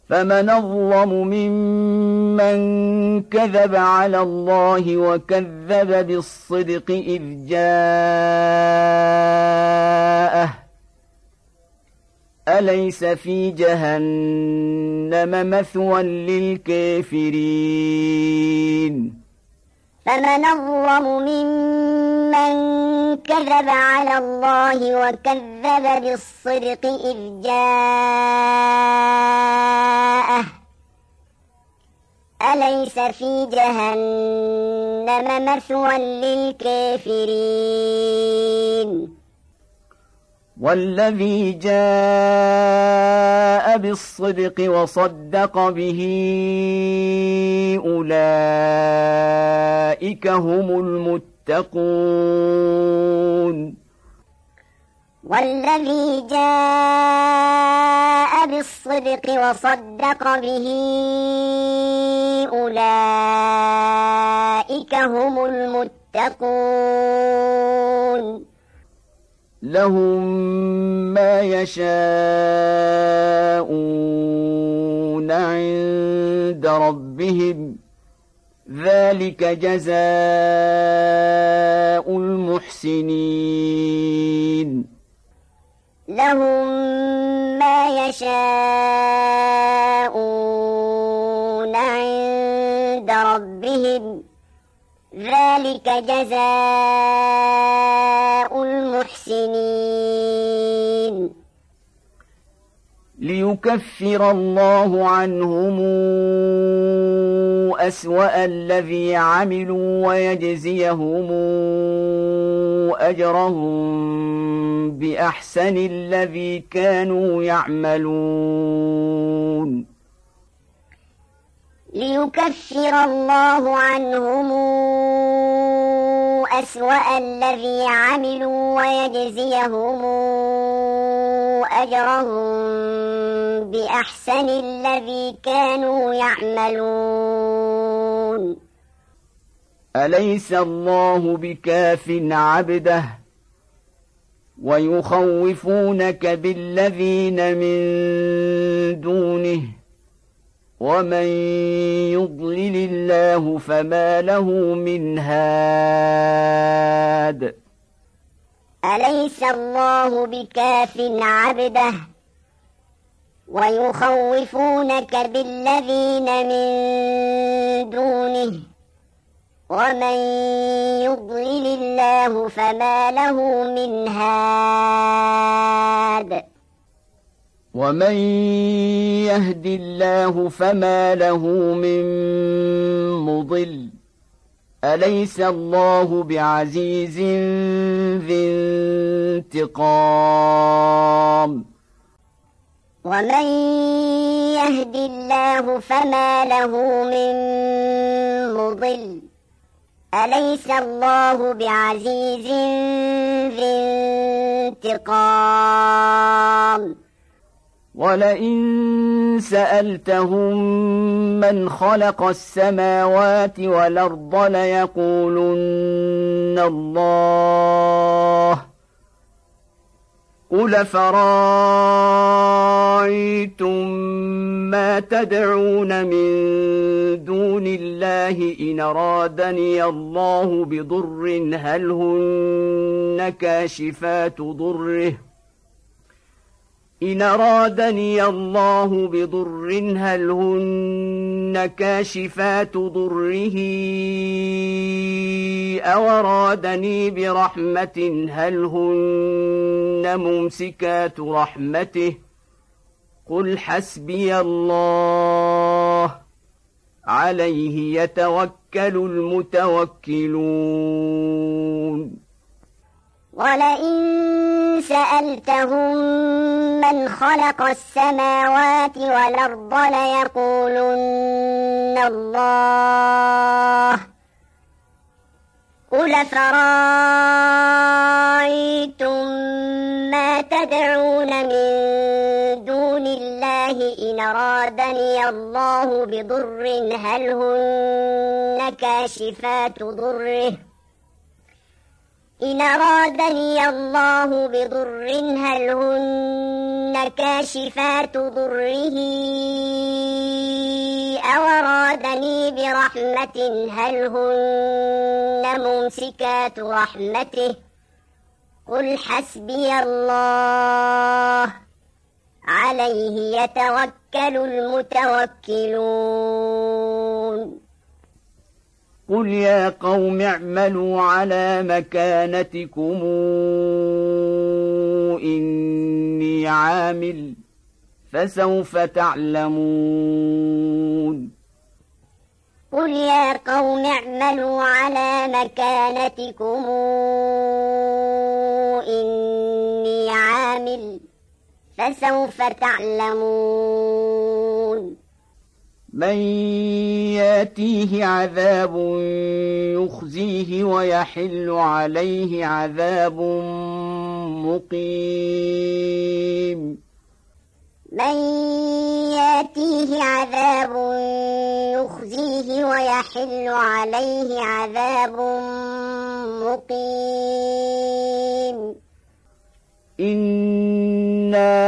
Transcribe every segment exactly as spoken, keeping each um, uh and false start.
فمن أظلم ممن كذب على الله وكذب بالصدق إذ جاءه أليس في جهنم مثوى للكافرين فمن أظلم ممن كذب على الله وكذب بالصدق إذ جاءه أليس في جهنم مثوى للكافرين والذي جاء بالصدق وصدق به أولئك هم المتقون والذي جاء بالصدق وصدق به أولئك هم المتقون لهم ما يشاءون عند ربهم ذلك جزاء المحسنين لهم ما يشاءون عند ربهم ذلك جزاء المحسنين ليكفر الله عنهم أسوأ الذي عملوا ويجزيهم أجرهم بأحسن الذي كانوا يعملون ليكفر الله عنهم أسوأ الذي عملوا ويجزيهم أجرهم بأحسن الذي كانوا يعملون أليس الله بكاف عبده ويخوفونك بالذين من دونه ومن يضلل الله فما له من هاد أليس الله بكاف عبده ويخوفونك بالذين من دونه ومن يضلل الله فما له من هاد ومن يهد الله فما له من مضل أليس الله بعزيز ذي انتقام ومن يهد الله فما له من مضل أليس الله بعزيز ذي انتقام ولئن سألتهم من خلق السماوات والأرض ليقولن الله قل فرأيتم ما تدعون من دون الله إن أرادني الله بضر هل هن كاشفات ضره إن أرادني الله بضر هل هن كاشفات ضره أو أرادني برحمة هل هن ممسكات رحمته قل حسبي الله عليه يتوكل المتوكلون ولئن سألتهم من خلق السماوات والأرض ليقولن الله قل فرأيتم ما تدعون من دون الله إن أرادني الله بضر هل هن كاشفات ضره إن أرادني الله بضر هل هن كاشفات ضره أورادني برحمة هل هن ممسكات رحمته قل حسبي الله عليه يتوكل المتوكلون قل يا قوم اعملوا على مكانتكم إني عامل فسوف تعلمون قل يا قوم اعملوا على مكانتكم إني عامل فسوف تعلمون من ياتيه عذاب يخزيه ويحل عليه عذاب مقيم من ياتيه عذاب يخزيه ويحل عليه عذاب مقيم إنا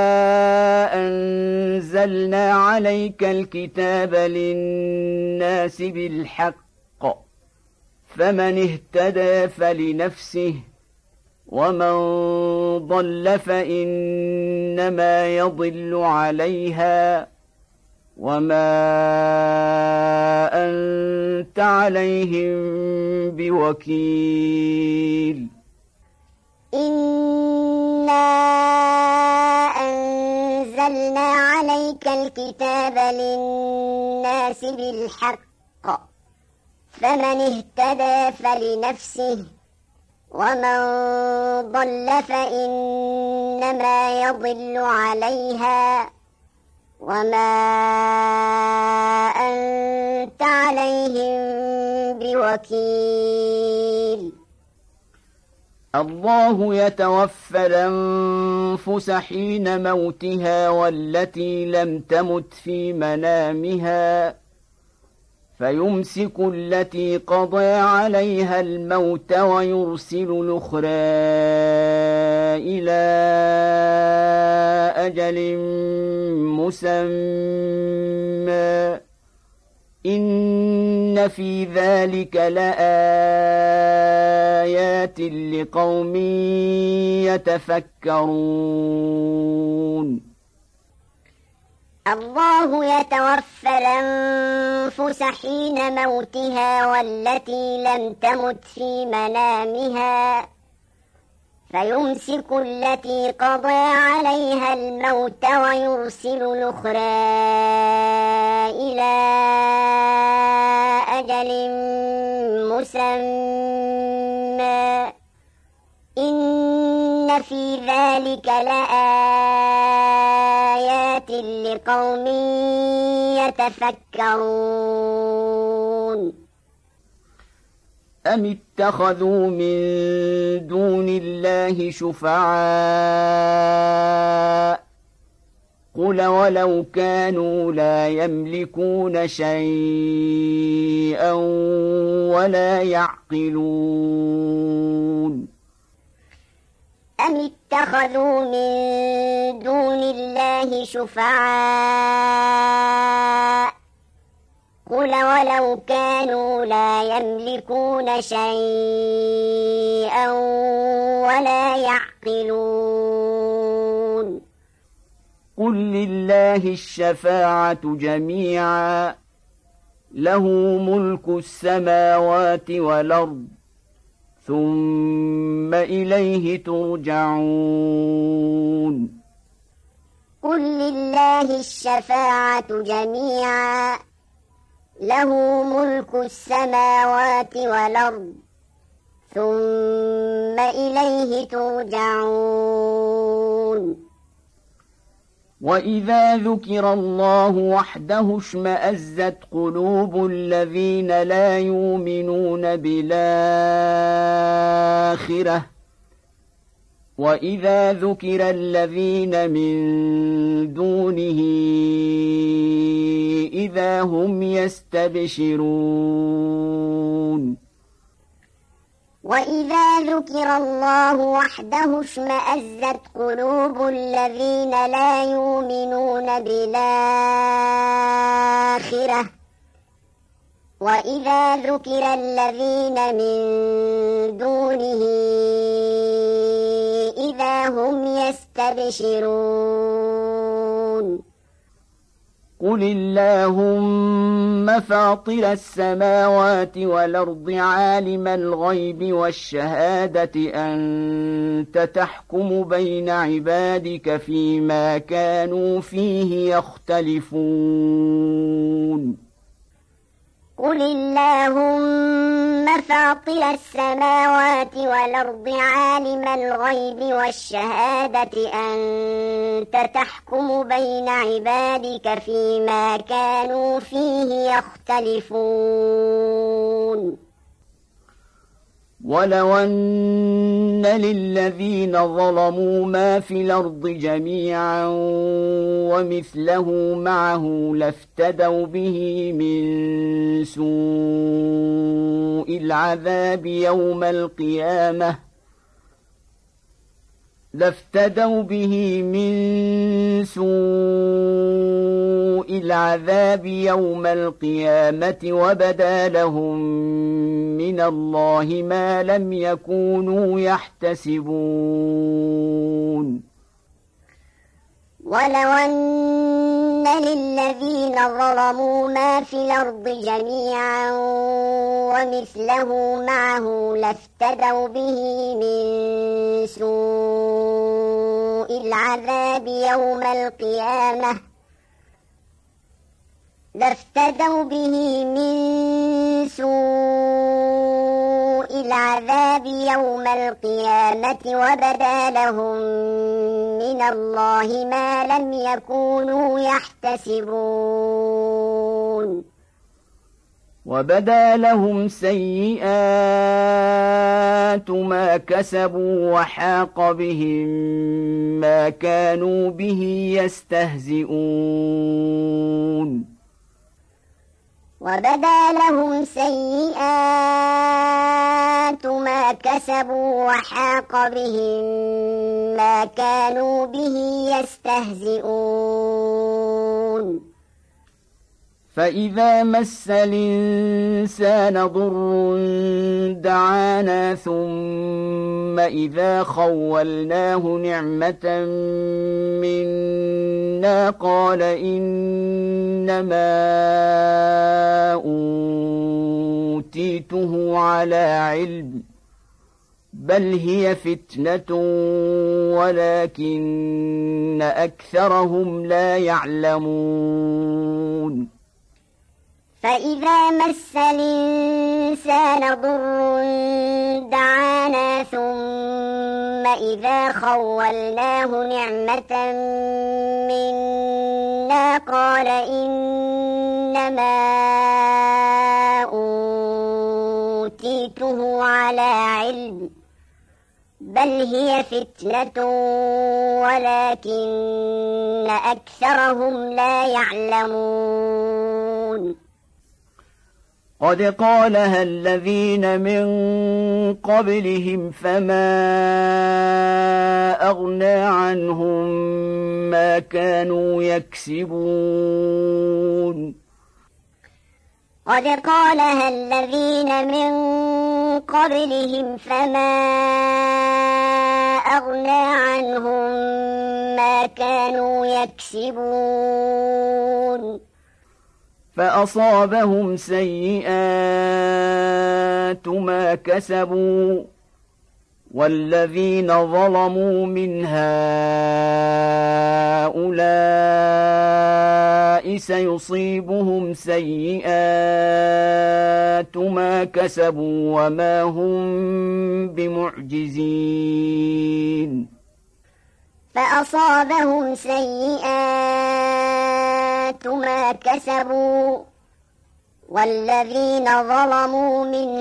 أنزلنا عليك الكتاب للناس بالحق فمن اهتدى فلنفسه ومن ضل فإنما يضل عليها وما أنت عليهم بوكيل إنا أنزلنا عليك الكتاب للناس بالحق فمن اهتدى فلنفسه ومن ضل فإنما يضل عليها وما أنت عليهم بوكيل الله يتوفى الأنفس حين موتها والتي لم تمت في منامها فيمسك التي قضى عليها الموت ويرسل الأخرى إلى أجل مسمى إن في ذلك لآيات لقوم يتفكرون الله يتوفى الأنفس حين موتها والتي لم تمت في منامها فيمسك التي قضى عليها الموت ويرسل الأخرى إلى أجل مسمى إن في ذلك لآيات لقوم يتفكرون أم اتخذوا من دون الله شفعاء قل ولو كانوا لا يملكون شيئا ولا يعقلون أم اتخذوا من دون الله شفعاء قل ولو كانوا لا يملكون شيئا ولا يعقلون قل لله الشفاعة جميعا له ملك السماوات والأرض ثم إليه ترجعون قل لله الشفاعة جميعا له ملك السماوات والأرض ثم إليه ترجعون وإذا ذكر الله وحده اشمأزت قلوب الذين لا يؤمنون بالآخرة وإذا ذكر الذين من دونه إذا هم يستبشرون وإذا ذكر الله وحده اشمأزت قلوب الذين لا يؤمنون بالآخرة وإذا ذكر الذين من دونه إذا هم يستبشرون قل اللهم فاطر السماوات والأرض عالم الغيب والشهادة أنت تحكم بين عبادك فيما كانوا فيه يختلفون قل اللهم فاطر السماوات والأرض عالم الغيب والشهادة أنت تحكم بين عبادك فيما كانوا فيه يختلفون ولو أن للذين ظلموا ما في الأرض جميعا ومثله معه لافتدوا به من سوء العذاب يوم القيامة لافتدوا به من سوء العذاب يوم القيامة وبدا لهم من الله ما لم يكونوا يحتسبون ولو أن للذين ظلموا ما في الأرض جميعا ومثله معه لافتدوا به من سوء العذاب يوم القيامة لافتدوا به من سوء العذاب يوم القيامة وبدا لهم من الله ما لم يكونوا يحتسبون وبدا لهم سيئات ما كسبوا وحاق بهم ما كانوا به يستهزئون وبدا لهم سيئات ما كسبوا وحاق بهم ما كانوا به يستهزئون فإذا مس الإنسان ضر دعانا ثم إذا خولناه نعمة منا قال إنما أوتيته على علم بل هي فتنة ولكن أكثرهم لا يعلمون فإذا مس الإنسان ضر دعانا ثم إذا خولناه نعمة منا قال إنما أوتيته على علم بل هي فتنة ولكن أكثرهم لا يعلمون قد قالها الذين من قبلهم فما أغنى عنهم ما كانوا يكسبون قد قالها الذين من قبلهم فما أغنى عنهم ما كانوا يكسبون فأصابهم سيئات ما كسبوا والذين ظلموا من هؤلاء سيصيبهم سيئات ما كسبوا وما هم بمعجزين فأصابهم سيئات ما كسبوا والذين ظلموا من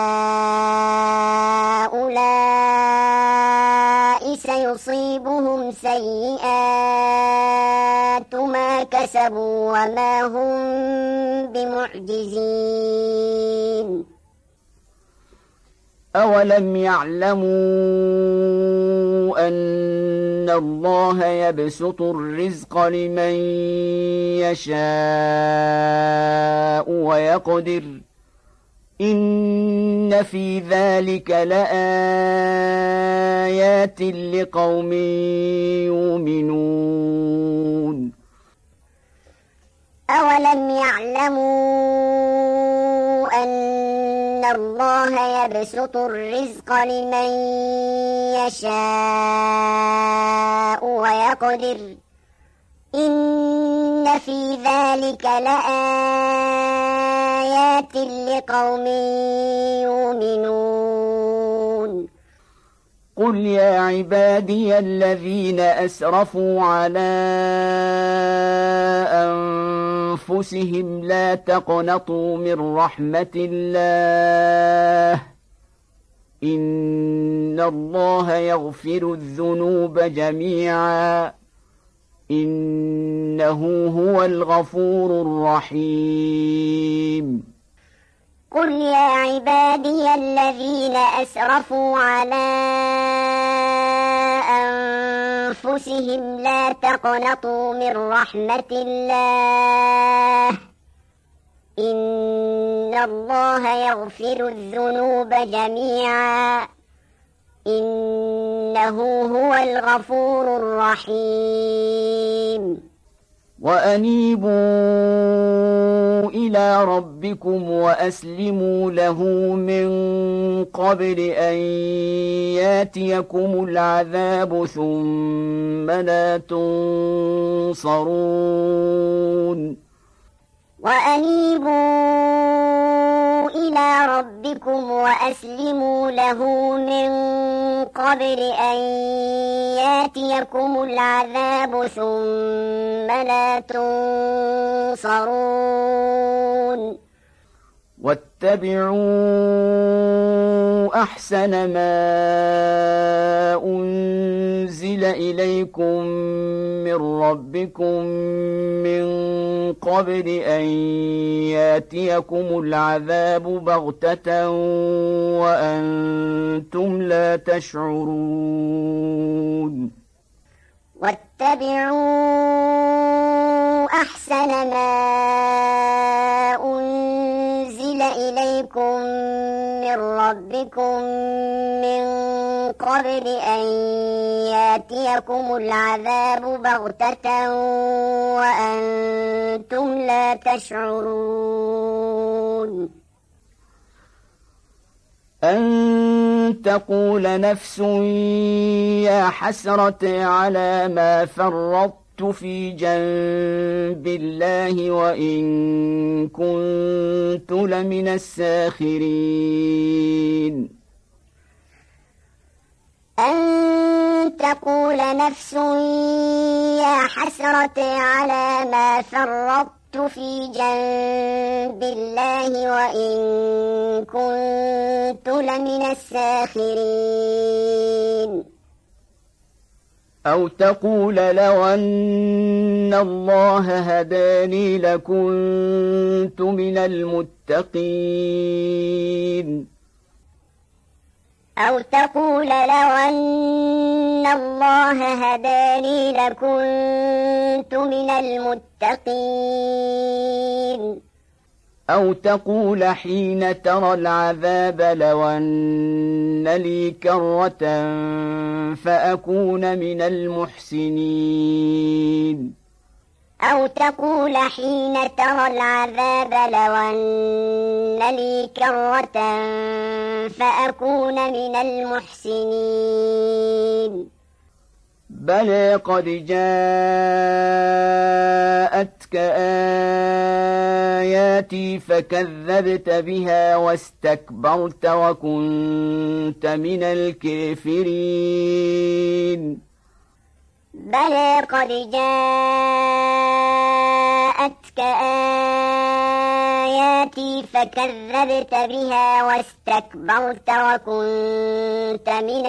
هؤلاء سيصيبهم سيئات ما كسبوا وما هم بمعجزين أولم يعلموا أن الله يبسط الرزق لمن يشاء ويقدر إن في ذلك لآيات لقوم يؤمنون أولم يعلموا أن الله يبسط الرزق لمن يشاء ويقدر إن في ذلك لآيات لقوم يؤمنون قل يا عبادي الذين أسرفوا على أنفسهم لا تقنطوا من رحمة الله إن الله يغفر الذنوب جميعا إنه هو الغفور الرحيم قل يا عبادي الذين أسرفوا على أنفسهم لا تقنطوا من رحمة الله إن الله يغفر الذنوب جميعا إنه هو الغفور الرحيم وأنيبوا إلى ربكم وأسلموا له من قبل أن ياتيكم العذاب ثم لا تنصرون وأنيبوا إلى ربكم وأسلموا له من قبل أن ياتيكم العذاب ثم لا تنصرون واتبعوا أحسن ما أنزل إليكم من ربكم من قبل أن ياتيكم العذاب بغتة وأنتم لا تشعرون واتبعوا أحسن ما أنزل إليكم من ربكم من قبل أن ياتيكم العذاب بغتة وأنتم لا تشعرون أن تقول نفس يا حسرة على ما فرطت في جنب الله وإن كنت لمن الساخرين أن تقول نفس يا حسرة على ما فرطت في جنب الله وإن كنت لمن الساخرين أو تقول لو أن الله هداني لكنت من المتقين أو تقول لو أن الله هداني لكنت من المتقين أو تقول حين ترى العذاب لو أن لي كرة فأكون من المحسنين أو تقول حين ترى العذاب لو أن لي كرة فأكون من المحسنين بلى قد جاءتك آياتي فكذبت بها واستكبرت وكنت من الكافرين بلى قد جاءتك آياتي فكذبت بها واستكبرت وكنت من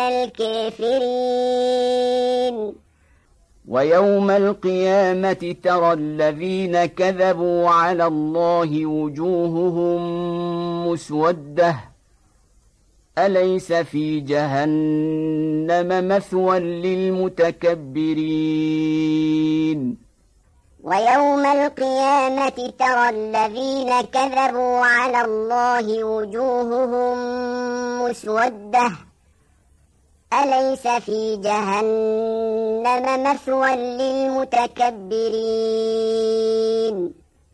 الكافرين ويوم القيامة ترى الذين كذبوا على الله وجوههم مسودة أليس في جهنم مثوى للمتكبرين ويوم القيامة ترى الذين كذبوا على الله وجوههم مسودة أليس في جهنم مثوى للمتكبرين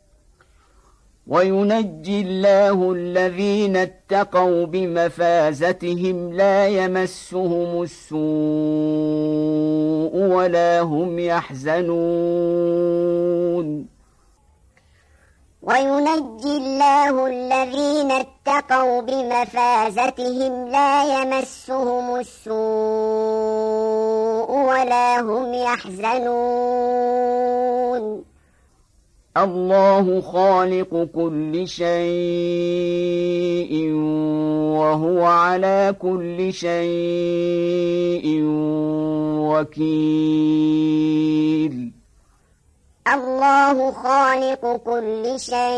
وينجي الله الذين اتقوا بمفازتهم لا يمسهم السوء ولا هم يحزنون وينجي الله الذين اتقوا بمفازتهم لا يمسهم السوء ولا هم يحزنون الله خالق كل شيء وهو على كل شيء وكيل الله خالق كل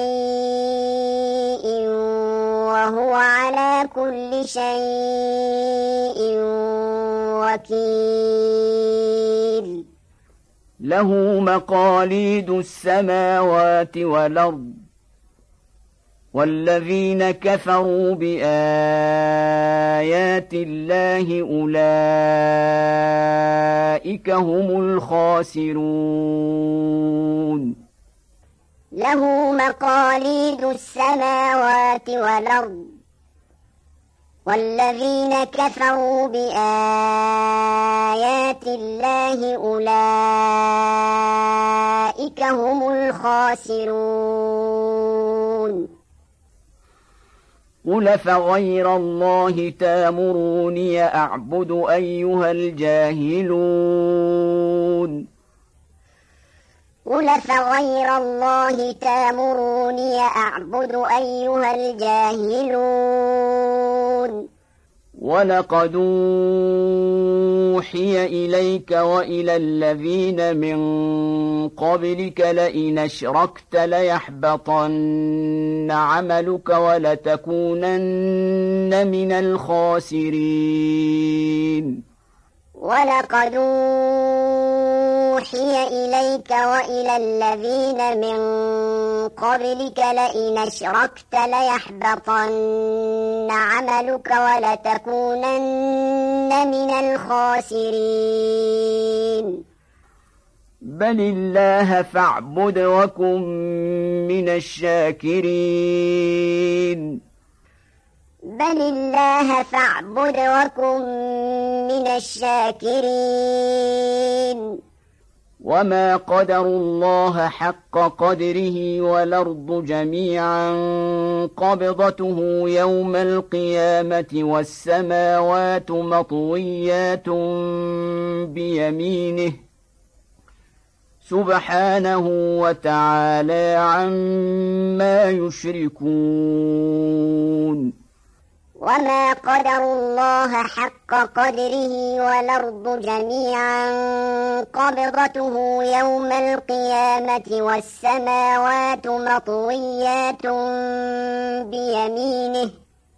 شيء وهو على كل شيء وكيل له مقاليد السماوات والأرض والذين كفروا بآيات الله أولئك هم الخاسرون له مقاليد السماوات والأرض والذين كفروا بآيات الله أولئك هم الخاسرون قل فغير الله تامروني أعبد أيها الجاهلون قل فغير الله تامروني أعبد أيها الجاهلون ولقد أوحي إليك وإلى الذين من قبلك لئن أشركت ليحبطن عملك ولتكونن من الخاسرين ولقد أوحي إليك وإلى الذين من قبلك لئن أشركت ليحبطن عملك ولتكونن من الخاسرين بل الله فاعبد وكن من الشاكرين بل الله فاعبد وكن من الشاكرين وما قدروا الله حق قدره والأرض جميعا قبضته يوم القيامة والسماوات مطويات بيمينه سبحانه وتعالى عما يشركون وما قدروا الله حق قدره والأرض جميعا قبضته يوم القيامة والسماوات مطويات بيمينه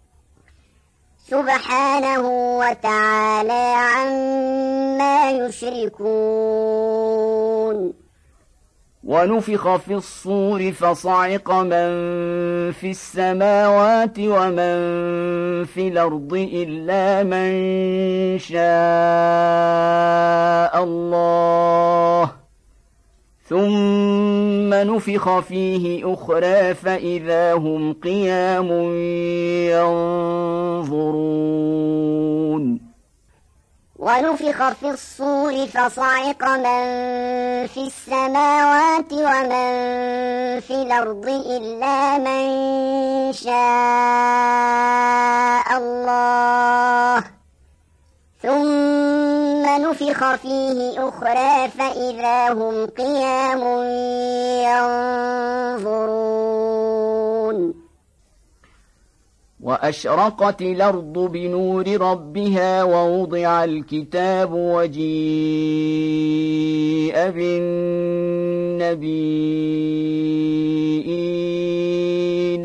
سبحانه وتعالى عما يشركون ونفخ في الصور فصعق من في السماوات ومن في الأرض إلا من شاء الله ثم نفخ فيه أخرى فإذا هم قيام ينظرون ونفخ في الصور فصعق من في السماوات ومن في الأرض إلا من شاء الله ثم نفخ فيه أخرى فإذا هم قيام ينظرون وأشرقت الأرض بنور ربها ووضع الكتاب وجيء بالنبيين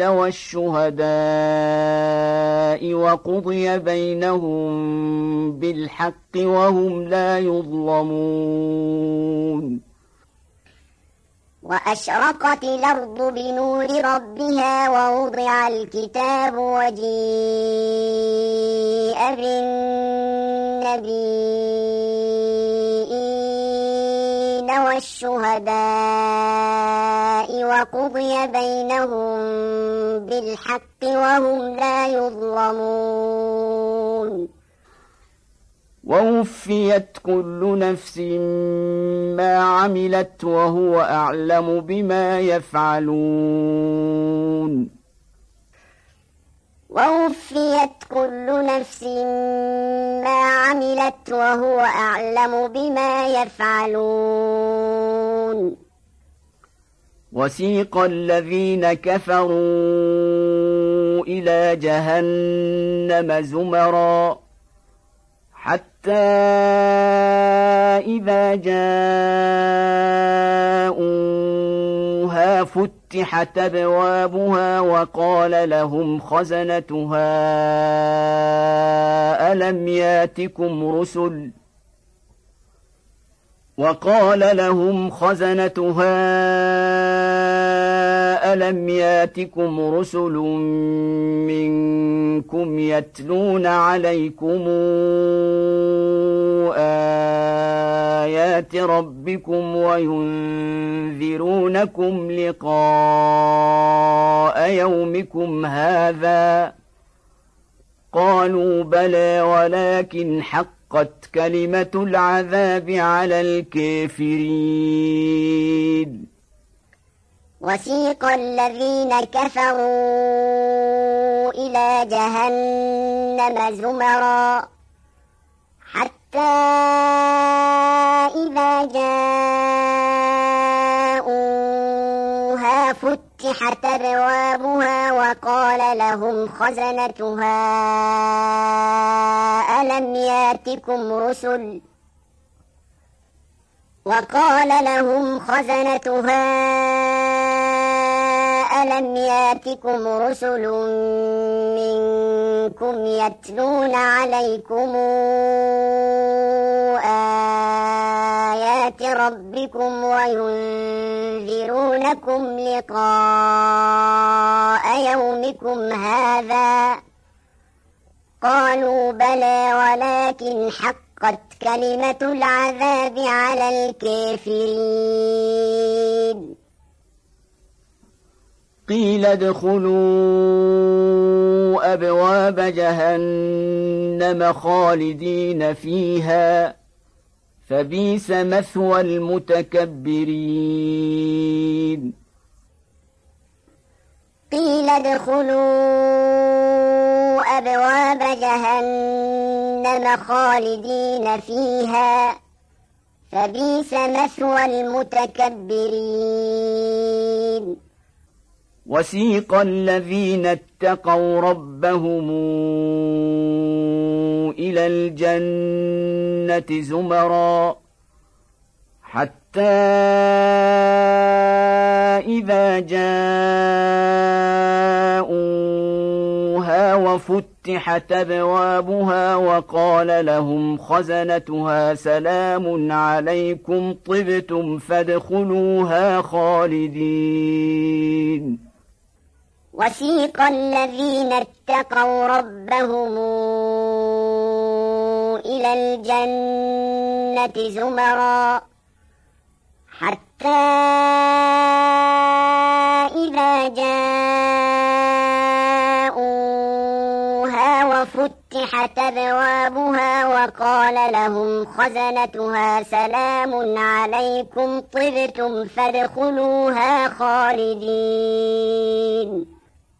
والشهداء وقضي بينهم بالحق وهم لا يظلمون وأشرقت الأرض بنور ربها ووضع الكتاب وجيء بالنبيين والشهداء وقضي بينهم بالحق وهم لا يظلمون ووفيت كل نفس ما عملت وهو أعلم بما يفعلون ووفيت كل نفس ما عملت وهو أعلم بما يفعلون وسيق الذين كفروا إلى جهنم زمرًا حتى إذا جاءوها فتحت أبوابها وقال لهم خزنتها ألم ياتكم رسل وقال لهم خزنتها ألم ياتكم رسل منكم يتلون عليكم آيات ربكم وينذرونكم لقاء يومكم هذا قالوا بلى ولكن حق قد كلمة العذاب على الكافرين وسيق الذين كفروا إلى جهنم زمرًا حتى إذا جاءوها فتحت أبوابها وقال لهم خزنتها ألم ياتكم رسل وقال لهم خزنتها ألم ياتكم رسل منكم يتلون عليكم آيات ربكم وينذرونكم لقاء يومكم هذا قالوا بلى ولكن حقت كلمة العذاب على الكافرين قيل ادخلوا أبواب جهنم خالدين فيها فبئس مثوى المتكبرين قيل ادخلوا أبواب جهنم خالدين فيها فبئس مثوى المتكبرين وسيق الذين اتقوا ربهم إلى الجنة زمرًا حتى إذا جاءوها وفتحت أبوابها وقال لهم خزنتها سلام عليكم طبتم فادخلوها خالدين وسيق الذين اتقوا ربهم إلى الجنة زمرًا حتى إذا جاءوها وفتحت أبوابها وقال لهم خزنتها سلام عليكم طبتم فادخلوها خالدين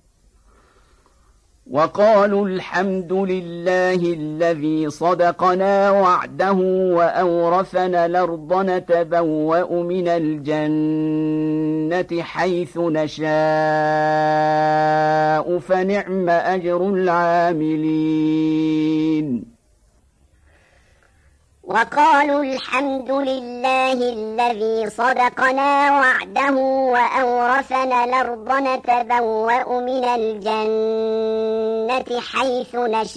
وقالوا الحمد لله الذي صدقنا وعده وأورثنا الأرض نتبوأ من الجنة حيث نشاء فنعم أجر العاملين وقالوا الحمد لله الذي صدقنا وعده وأورثنا الأرض نتبوأ من الجنة حيث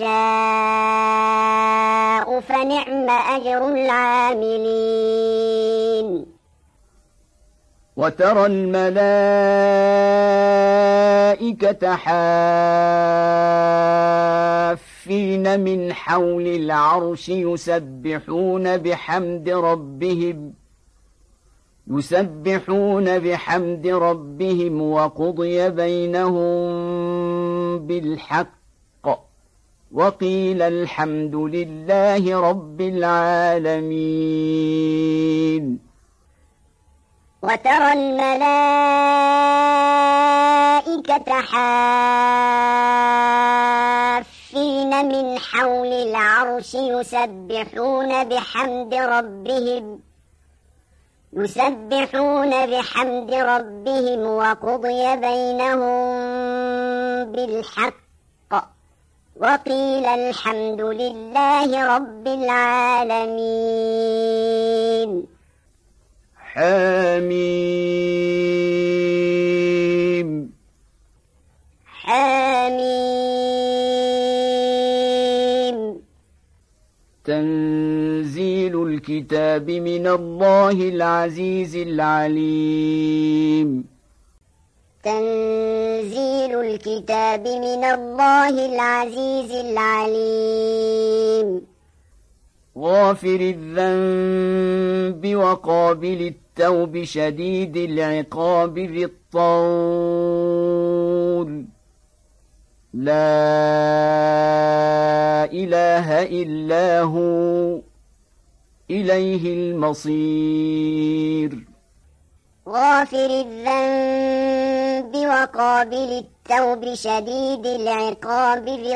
نشاء فنعم أجر العاملين وترى الملائكة حافين من حول العرش يسبحون بحمد ربهم يسبحون بحمد ربهم وقضي بينهم بالحق وقيل الحمد لله رب العالمين. وترى الملائكة حافين من حول العرش يسبحون بحمد ربهم يسبحون بحمد ربهم وقضي بينهم بالحق وقيل الحمد لله رب العالمين. حميم حميم تنزيل الكتاب من الله العزيز العليم. تنزيل الكتاب من الله العزيز العليم. غافر الذنب وقابل التوب شديد العقاب ذي الطول لا إله إلا هو إليه المصير. غافر الذنب وقابل التوب شديد العقاب ذي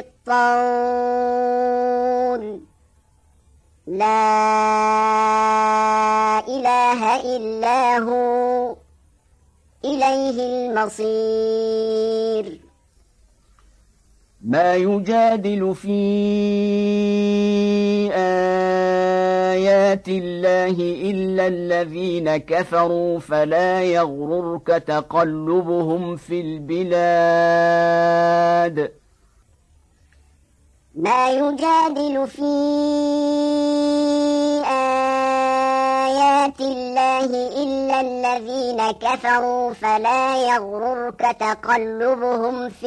الطول لا إله إلا هو إليه المصير. ما يجادل في آيات الله إلا الذين كفروا فلا يغررك تقلبهم في البلاد. ما يجادل في آيات الله إلا الذين كفروا فلا يغررك تقلبهم في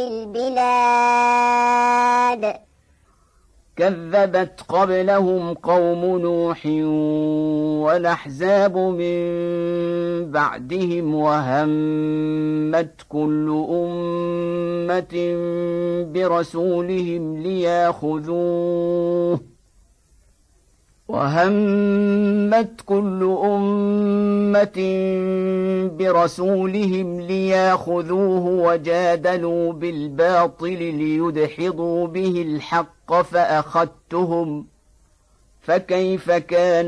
البلاد. كذبت قبلهم قوم نوح والأحزاب من بعدهم وهمت كل أمة برسولهم ليأخذوه وهمت كل أمة برسولهم ليأخذوه وجادلوا بالباطل ليدحضوا به الحق فأخذتهم فكيف كان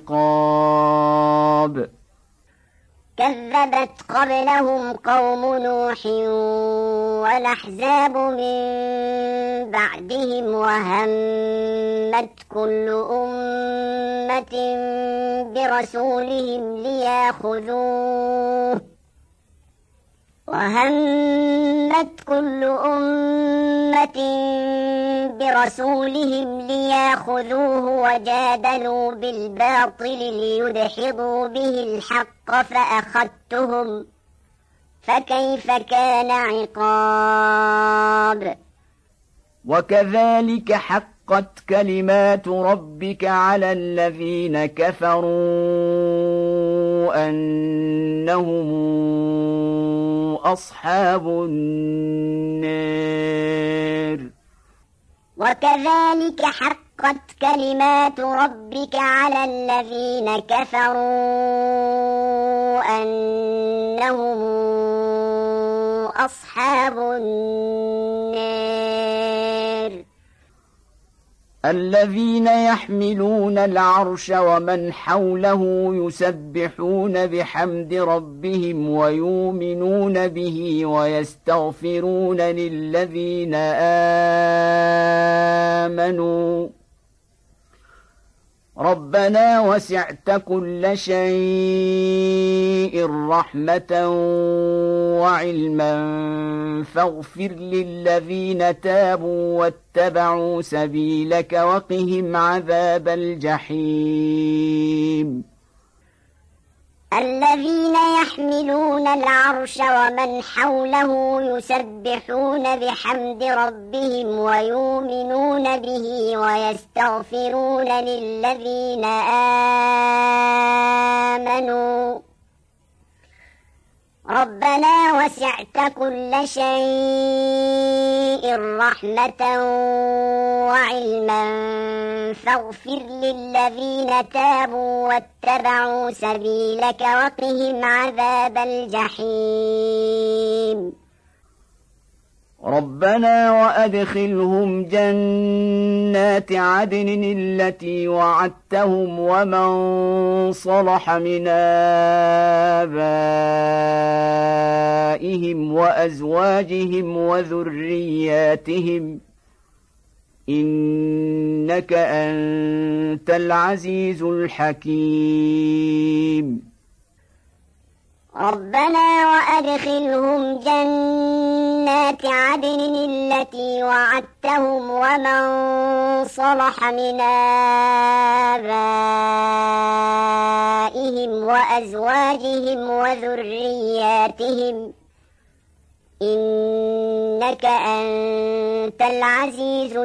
عقاب. كذبت قبلهم قوم نوح والأحزاب من بعدهم وهمت كل أمة برسولهم ليأخذوه وهمت كل أمة برسولهم ليأخذوه وجادلوا بالباطل ليدحضوا به الحق فأخذتهم فكيف كان عقاب. وكذلك حقت كلمات ربك على الذين كفروا أنهم أصحاب النار. وكذلك حقت كلمات ربك على الذين كفروا أنهم أصحاب النار. الذين يحملون العرش ومن حوله يسبحون بحمد ربهم ويؤمنون به ويستغفرون للذين آمنوا ربنا وسعت كل شيء رحمة وعلما فاغفر للذين تابوا واتبعوا سبيلك وقهم عذاب الجحيم. الذين يحملون العرش ومن حوله يسبحون بحمد ربهم ويؤمنون به ويستغفرون للذين آمنوا ربنا وسعت كل شيء رحمة وعلما فاغفر للذين تابوا واتبعوا سبيلك وقهم عذاب الجحيم ربنا وأدخلهم جنات عدن التي وعدتهم ومن صلح من آبائهم وأزواجهم وذرياتهم إنك أنت العزيز الحكيم ربنا وأدخلهم جنات عدن التي وعدتهم ومن صلح من آبائهم وأزواجهم وذرياتهم إنك أنت العزيز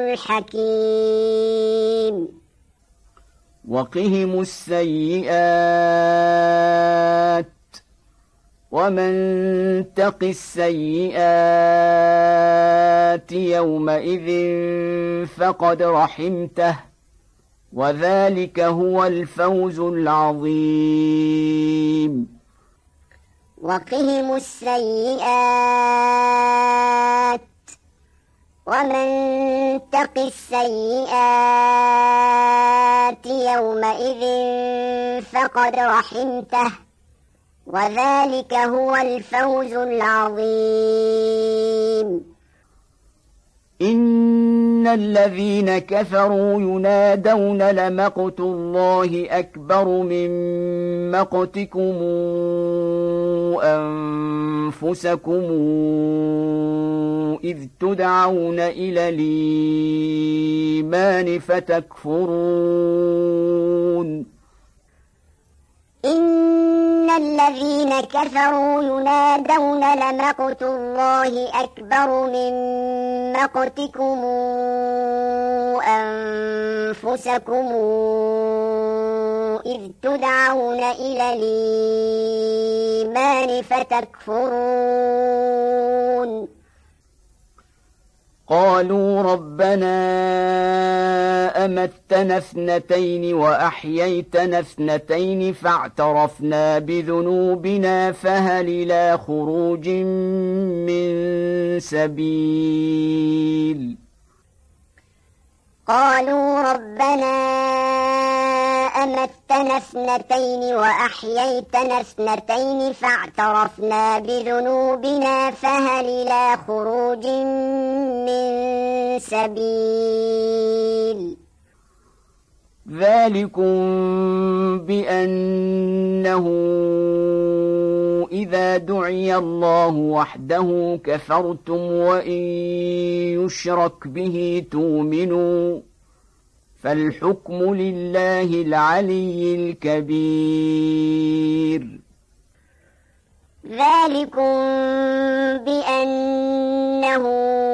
الحكيم وقهم السيئات ومن تق السيئات يومئذ فقد رحمته وذلك هو الفوز العظيم وقهم السيئات ومن تق السيئات يومئذ فقد رحمته وذلك هو الفوز العظيم إن الذين كفروا ينادون لمقت الله أكبر من مقتكم أنفسكم إذ تدعون إلى الإيمان فتكفرون إن الذين كفروا ينادون لمقت الله أكبر من مقتكم أنفسكم إذ تدعون إلى الإيمان فتكفرون قالوا ربنا أمتنا اثنتين وأحييتنا اثنتين فاعترفنا بذنوبنا فهل إلى خروج من سبيل قالوا ربنا أمتنا اثنتين وأحييتنا اثنتين فاعترفنا بذنوبنا فهل إلى خروج من سبيل ذلكم بأنه إذا دعي الله وحده كفرتم وإن يشرك به تؤمنوا فالحكم لله العلي الكبير ذلكم بأنه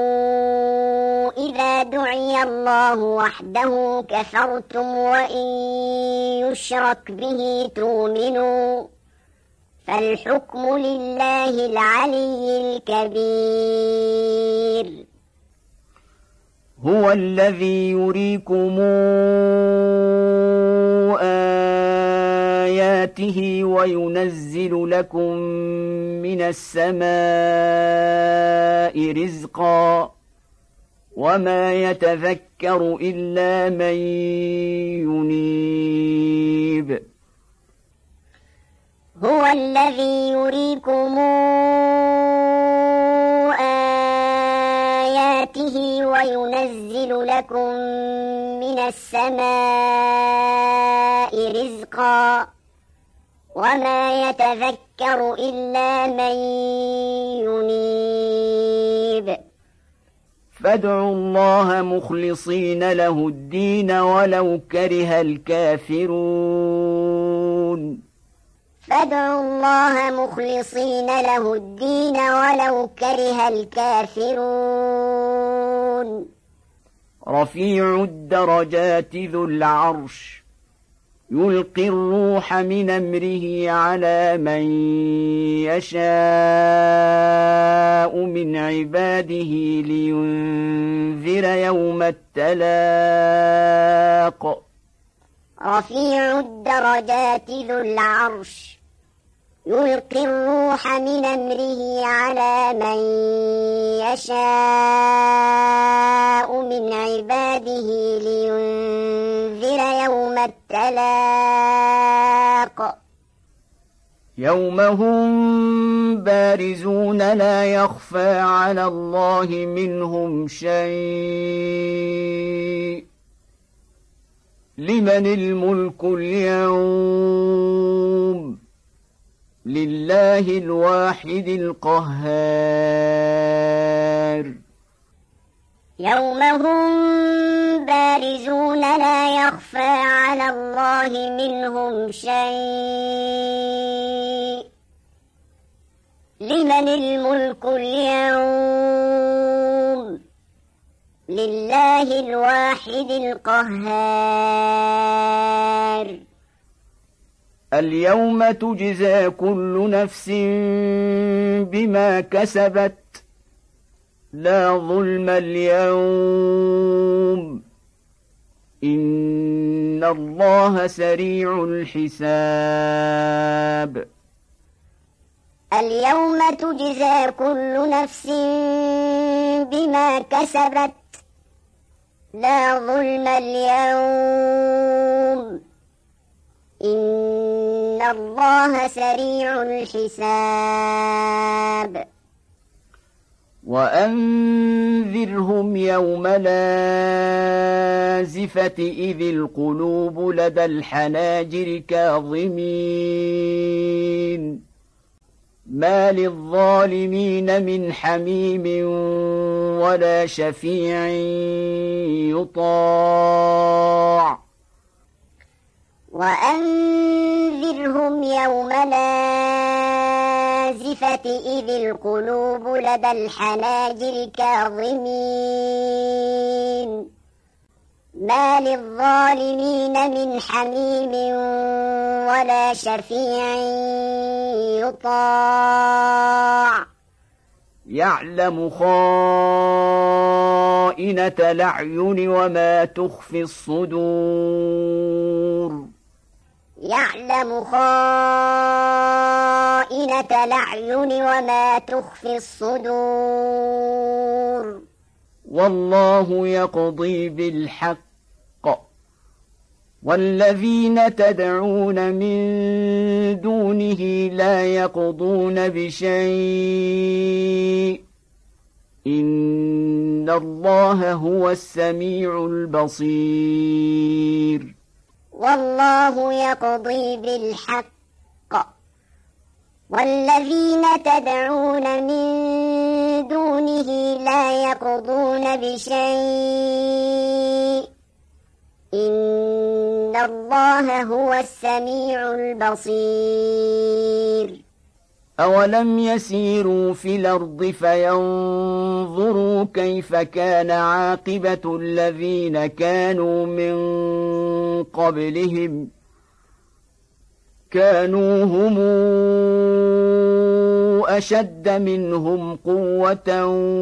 إذا دعي الله وحده كفرتم وإن يشرك به تؤمنوا فالحكم لله العلي الكبير هو الذي يريكم آياته وينزل لكم من السماء رزقا وما يتذكر إلا من ينيب هو الذي يريكم آياته وينزل لكم من السماء رزقا وما يتذكر إلا من ينيب فادعوا الله مخلصين له الدين ولو كره الكافرون فادعوا الله مخلصين له الدين ولو كره الكافرون رفيع الدرجات ذو العرش يلقي الروح من أمره على من يشاء من عباده لينذر يوم التلاق رفيع الدرجات ذو العرش يلقي الروح من أمره على من يشاء من عباده لينذر يوم التلاق يوم هم بارزون لا يخفى على الله منهم شيء لمن الملك اليوم لله الواحد القهار يوم هم بارزون لا يخفى على الله منهم شيء لمن الملك اليوم لله الواحد القهار اليوم تجزى كل نفس بما كسبت لا ظلم اليوم إن الله سريع الحساب اليوم تجزى كل نفس بما كسبت لا ظلم اليوم إن الله سريع الحساب وأنذرهم يوم لازفة إذ القلوب لدى الحناجر كاظمين ما للظالمين من حميم ولا شفيع يطاع وأنذرهم يوم لازفة إذ القلوب لدى الحناجر كاظمين ما للظالمين من حميم ولا شفيع يطاع يعلم خائنة الأعين وما تخفي الصدور يعلم خائنة الأعين وما تخفي الصدور والله يقضي بالحق والذين تدعون من دونه لا يقضون بشيء إن الله هو السميع البصير والله يقضي بالحق والذين تدعون من دونه لا يقضون بشيء إن الله هو السميع البصير أولم يسيروا في الأرض فينظروا كيف كان عاقبة الذين كانوا من قبلهم كانوا هم أشد منهم قوة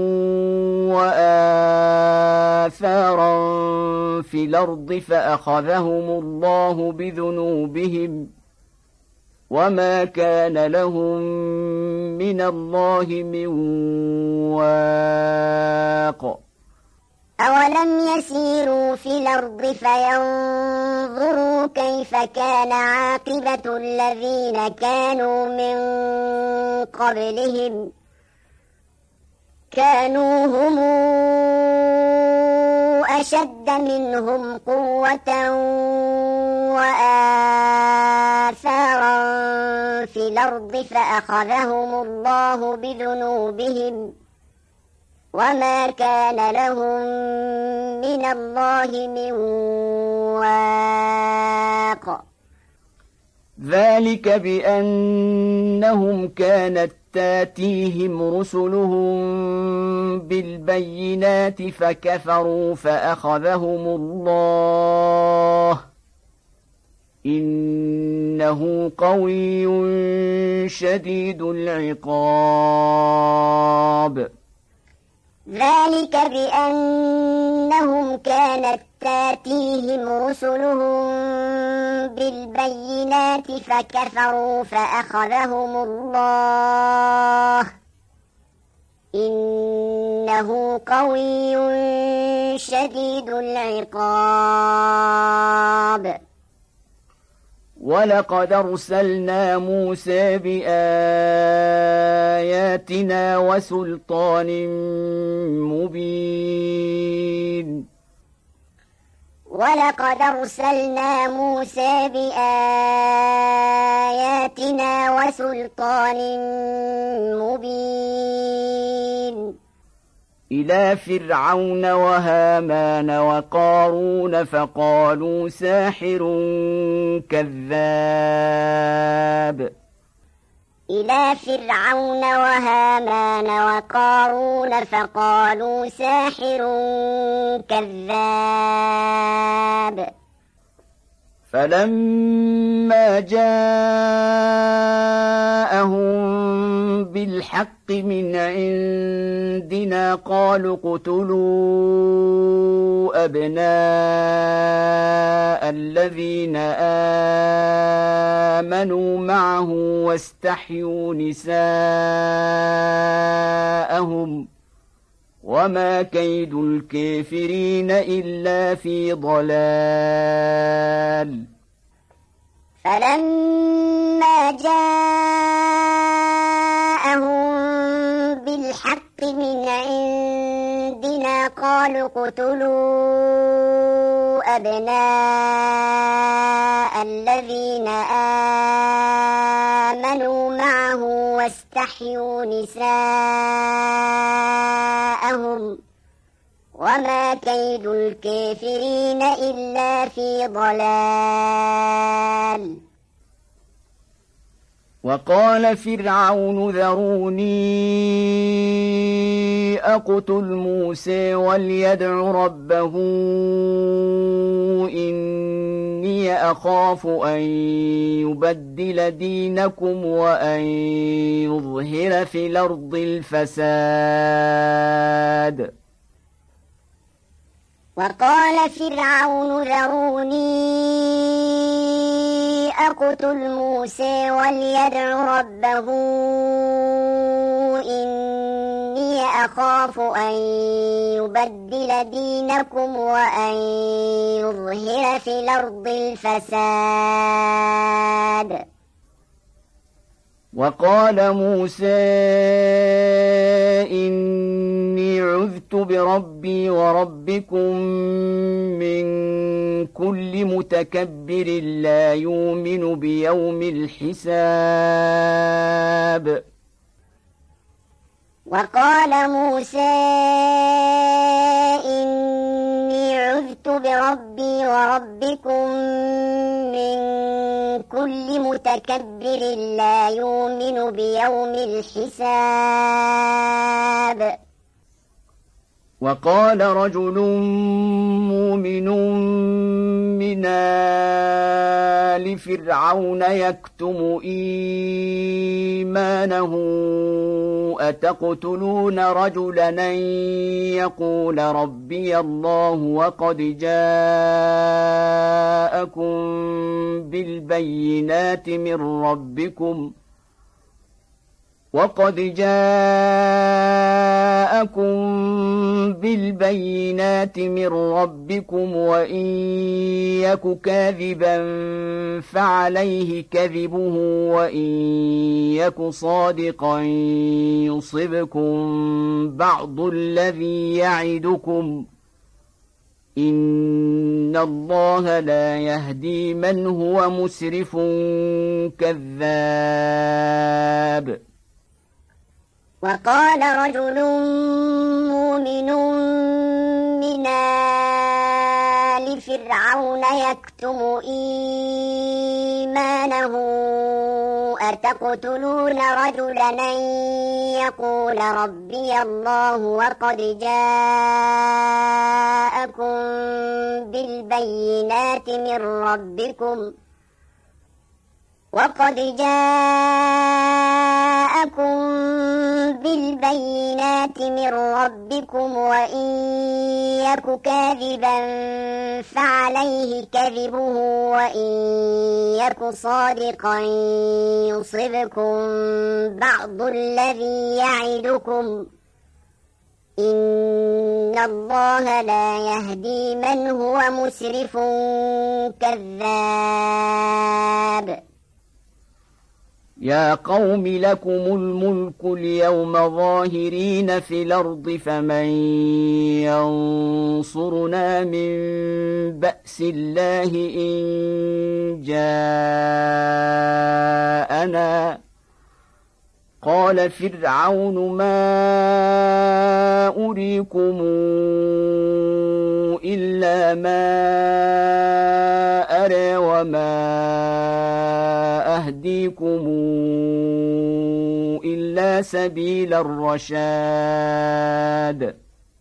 وآثارا في الأرض فأخذهم الله بذنوبهم وما كان لهم من الله من واق أولم يسيروا في الأرض فينظروا كيف كان عاقبة الذين كانوا من قبلهم كانوا هم أشد منهم قوة وآثارا في الأرض فأخذهم الله بذنوبهم وما كان لهم من الله من واق ذلك بأنهم كانت تاتيهم رسلهم بالبينات فكفروا فأخذهم الله إنه قوي شديد العقاب. ذلك بأنهم كانت تاتيهم رسلهم بالبينات فكفروا فأخذهم الله إنه قوي شديد العقاب. ولقد أرسلنا موسى بآياتنا وسلطان مبين ولقد أرسلنا موسى بآياتنا وسلطان مبين إلى فرعون وهامان وقارون فقالوا ساحر كذاب إلى فرعون وهامان وقارون فقالوا ساحر كذاب فلما جاءهم بالحق من عندنا قالوا اقتلوا أبناء الذين آمنوا معه واستحيوا نساءهم وما كيد الكافرين إلا في ضلال. فلما جاءهم بالحق من عندنا قالوا اقتلوا أبناء الذين آمنوا معه واستحيوا نساءهم وما كيد الكافرين إلا في ضلال. وقال فرعون ذروني أقتل موسى وليدع ربه إني أخاف أن يبدل دينكم وأن يظهر في الأرض الفساد. وقال فرعون ذروني أقتل موسى وليدع ربه إني أخاف أن يبدل دينكم وأن يظهر في الأرض الفساد. وقال موسى إني عذت بربي وربكم من كل متكبر لا يؤمن بيوم الحساب. وقال موسى إني عذت بربي وربكم من كل متكبر لا يؤمن بيوم الحساب. وقال رجل مؤمن من آل فرعون يكتم إيمانه أتقتلون رجلا أن يقول ربي الله وقد جاءكم بالبينات من ربكم وقد جاءكم بالبينات من ربكم وإن يك كاذبا فعليه كذبه وإن يك صادقا يصبكم بعض الذي يعدكم إن الله لا يهدي من هو مسرف كذاب. وقال رجل مؤمن من آل فرعون فرعون يكتم إيمانه أتقتلون رجلا أن يقول ربي الله وقد جاءكم بالبينات من ربكم وقد جاءكم بالبينات من ربكم وإن يك كاذبا فعليه كذبه وإن يك صادقا يصبكم بعض الذي يعدكم إن الله لا يهدي من هو مسرف كذاب. يا قوم لكم الملك اليوم ظاهرين في الأرض فمن ينصرنا من بأس الله إن جاءنا. قال فرعون ما أريكم إلا ما أرى وما أهديكم إلا سبيل الرشاد.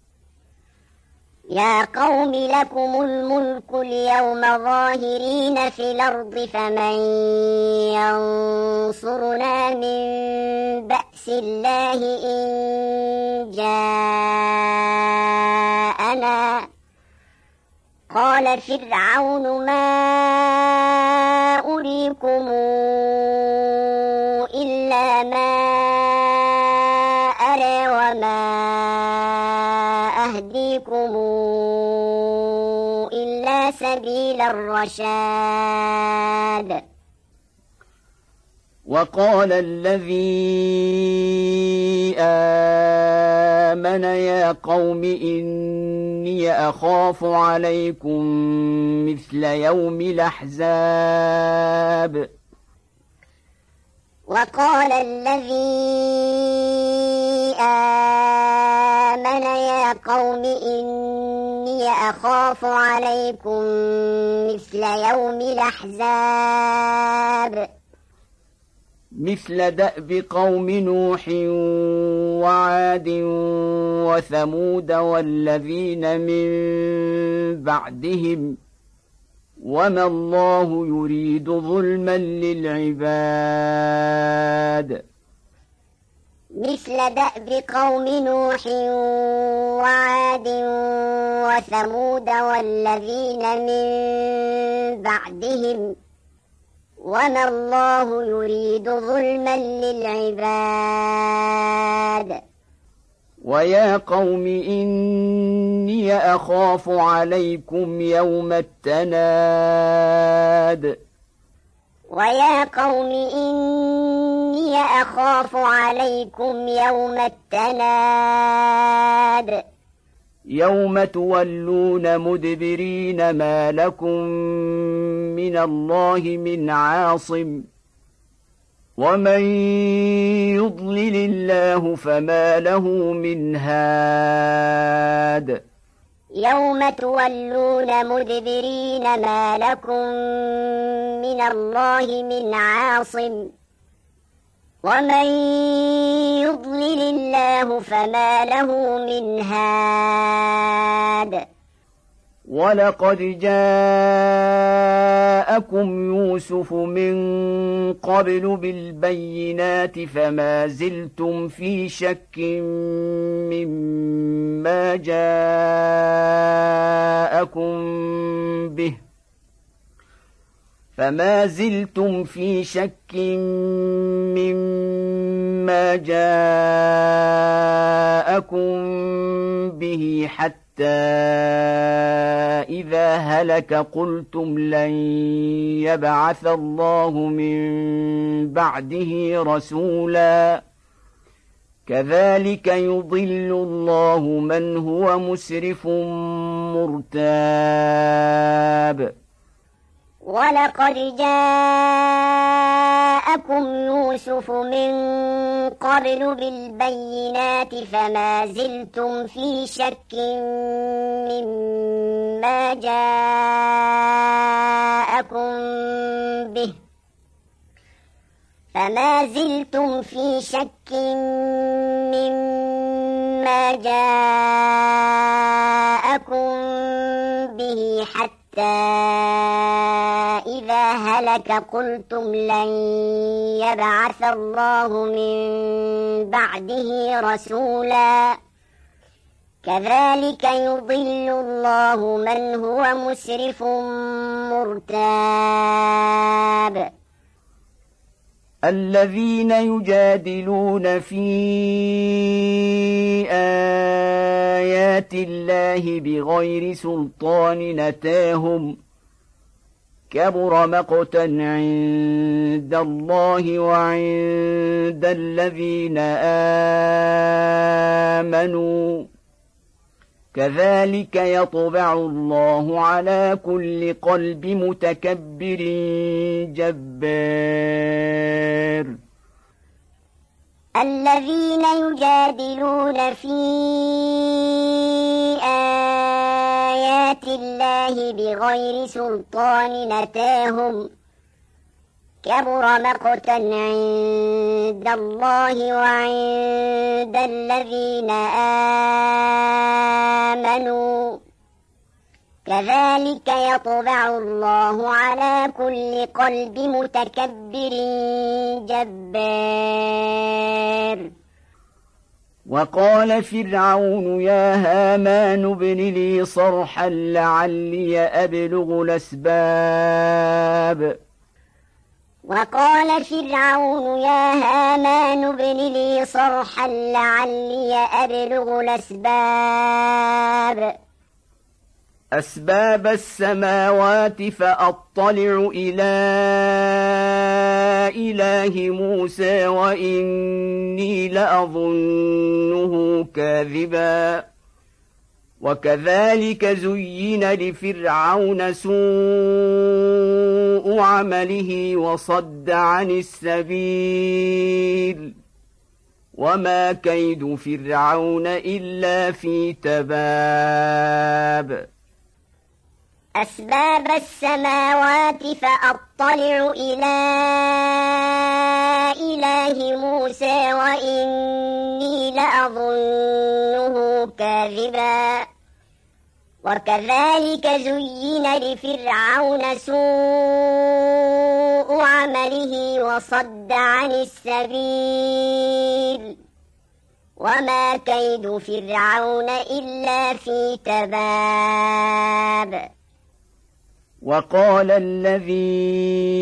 يا قوم لكم الملك اليوم ظاهرين في الأرض فمن ينصرنا من بأس الله إن جاءنا. قال فرعون ما أريكم إلا ما أرى وما أهديكم إلا سبيل الرشاد. وقال الذي آمن يا قوم إني أخاف عليكم مثل يوم الأحزاب. وقال الذي آمن يا قوم إني أخاف عليكم مثل يوم الأحزاب. مثل دأب قوم نوح وعاد وثمود والذين من بعدهم وما الله يريد ظلما للعباد. مثل دأب قوم نوح وعاد وثمود والذين من بعدهم وما الله يريد ظلما للعباد. ويا قوم إني أخاف عليكم يوم التناد. ويا قوم إني أخاف عليكم يوم التناد. يوم تولون مدبرين ما لكم من الله من عاصم ومن يضلل الله فما له من هاد. يوم تولون مدبرين ما لكم من الله من عاصم ومن يضلل الله فما له من هاد. ولقد جاءكم يوسف من قبل بالبينات فما زلتم في شك مما جاءكم به فما زلتم في شك مما جاءكم به حتى إذا هلك قلتم لن يبعث الله من بعده رسولا. كذلك يضل الله من هو مسرف مرتاب. ولقد جاءكم يوسف من قبل بالبينات فما زلتم في شك مما جاءكم به فما زلتم في شك مما جاءكم به حتى إذا هلك قلتم لن يبعث الله من بعده رسولا كذلك يضل الله من هو مسرف مرتاب الذين يجادلون في آيات الله بغير سلطان أتاهم كبر مقتا عند الله وعند الذين آمنوا كذلك يطبع الله على كل قلب متكبر جبار الذين يجادلون في آيات الله بغير سلطان أتاهم كبر مقتا عند الله وعند الذين آمنوا كذلك يطبع الله على كل قلب متكبر جبار وقال فرعون يا هامان ابن لي صرحا لعلي أبلغ الأسباب وقال فرعون يا هامان ابن لي صرحا لعلي أبلغ الأسباب أسباب السماوات فأطلع إلى إله موسى وإني لأظنه كاذبا وكذلك زين لفرعون سوء عمله وصد عن السبيل وما كيد فرعون إلا في تباب أسباب السماوات فأطلع إلى إله موسى وإني لأظنه كاذبا وكذلك زين لفرعون سوء عمله وصد عن السبيل وما كيد فرعون إلا في تباب وقال الذي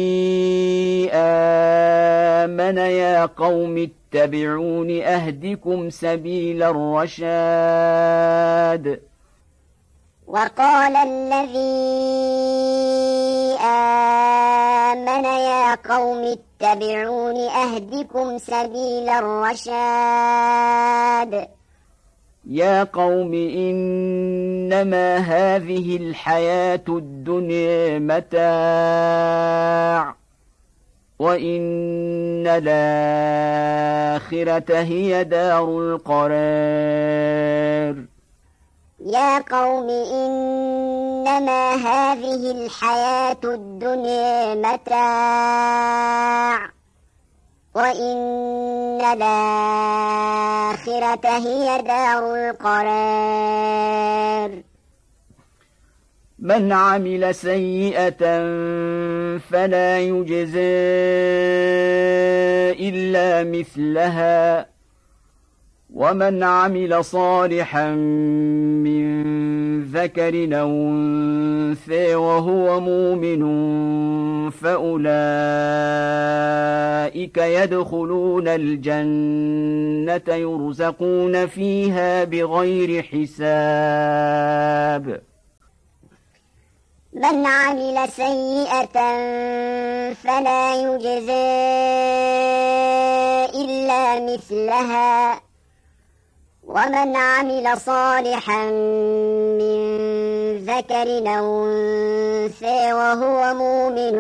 آمن يا قوم اتبعون أهدكم سبيل الرشاد وقال الذي آمن يا قوم اتبعون أهدكم سبيل الرشاد يا قوم إنما هذه الحياة الدنيا متاع وإن الآخرة هي دار القرار يا قوم إنما هذه الحياة الدنيا متاع وإن الآخرة هي دار القرار من عمل سيئة فلا يجزى إلا مثلها ومن عمل صالحا من ذكر أو أنثى وهو مؤمن فأولئك يدخلون الجنة يرزقون فيها بغير حساب من عمل سيئة فلا يجزى إلا مثلها ومن عمل صالحا من ذكر أو أنثى وهو مؤمن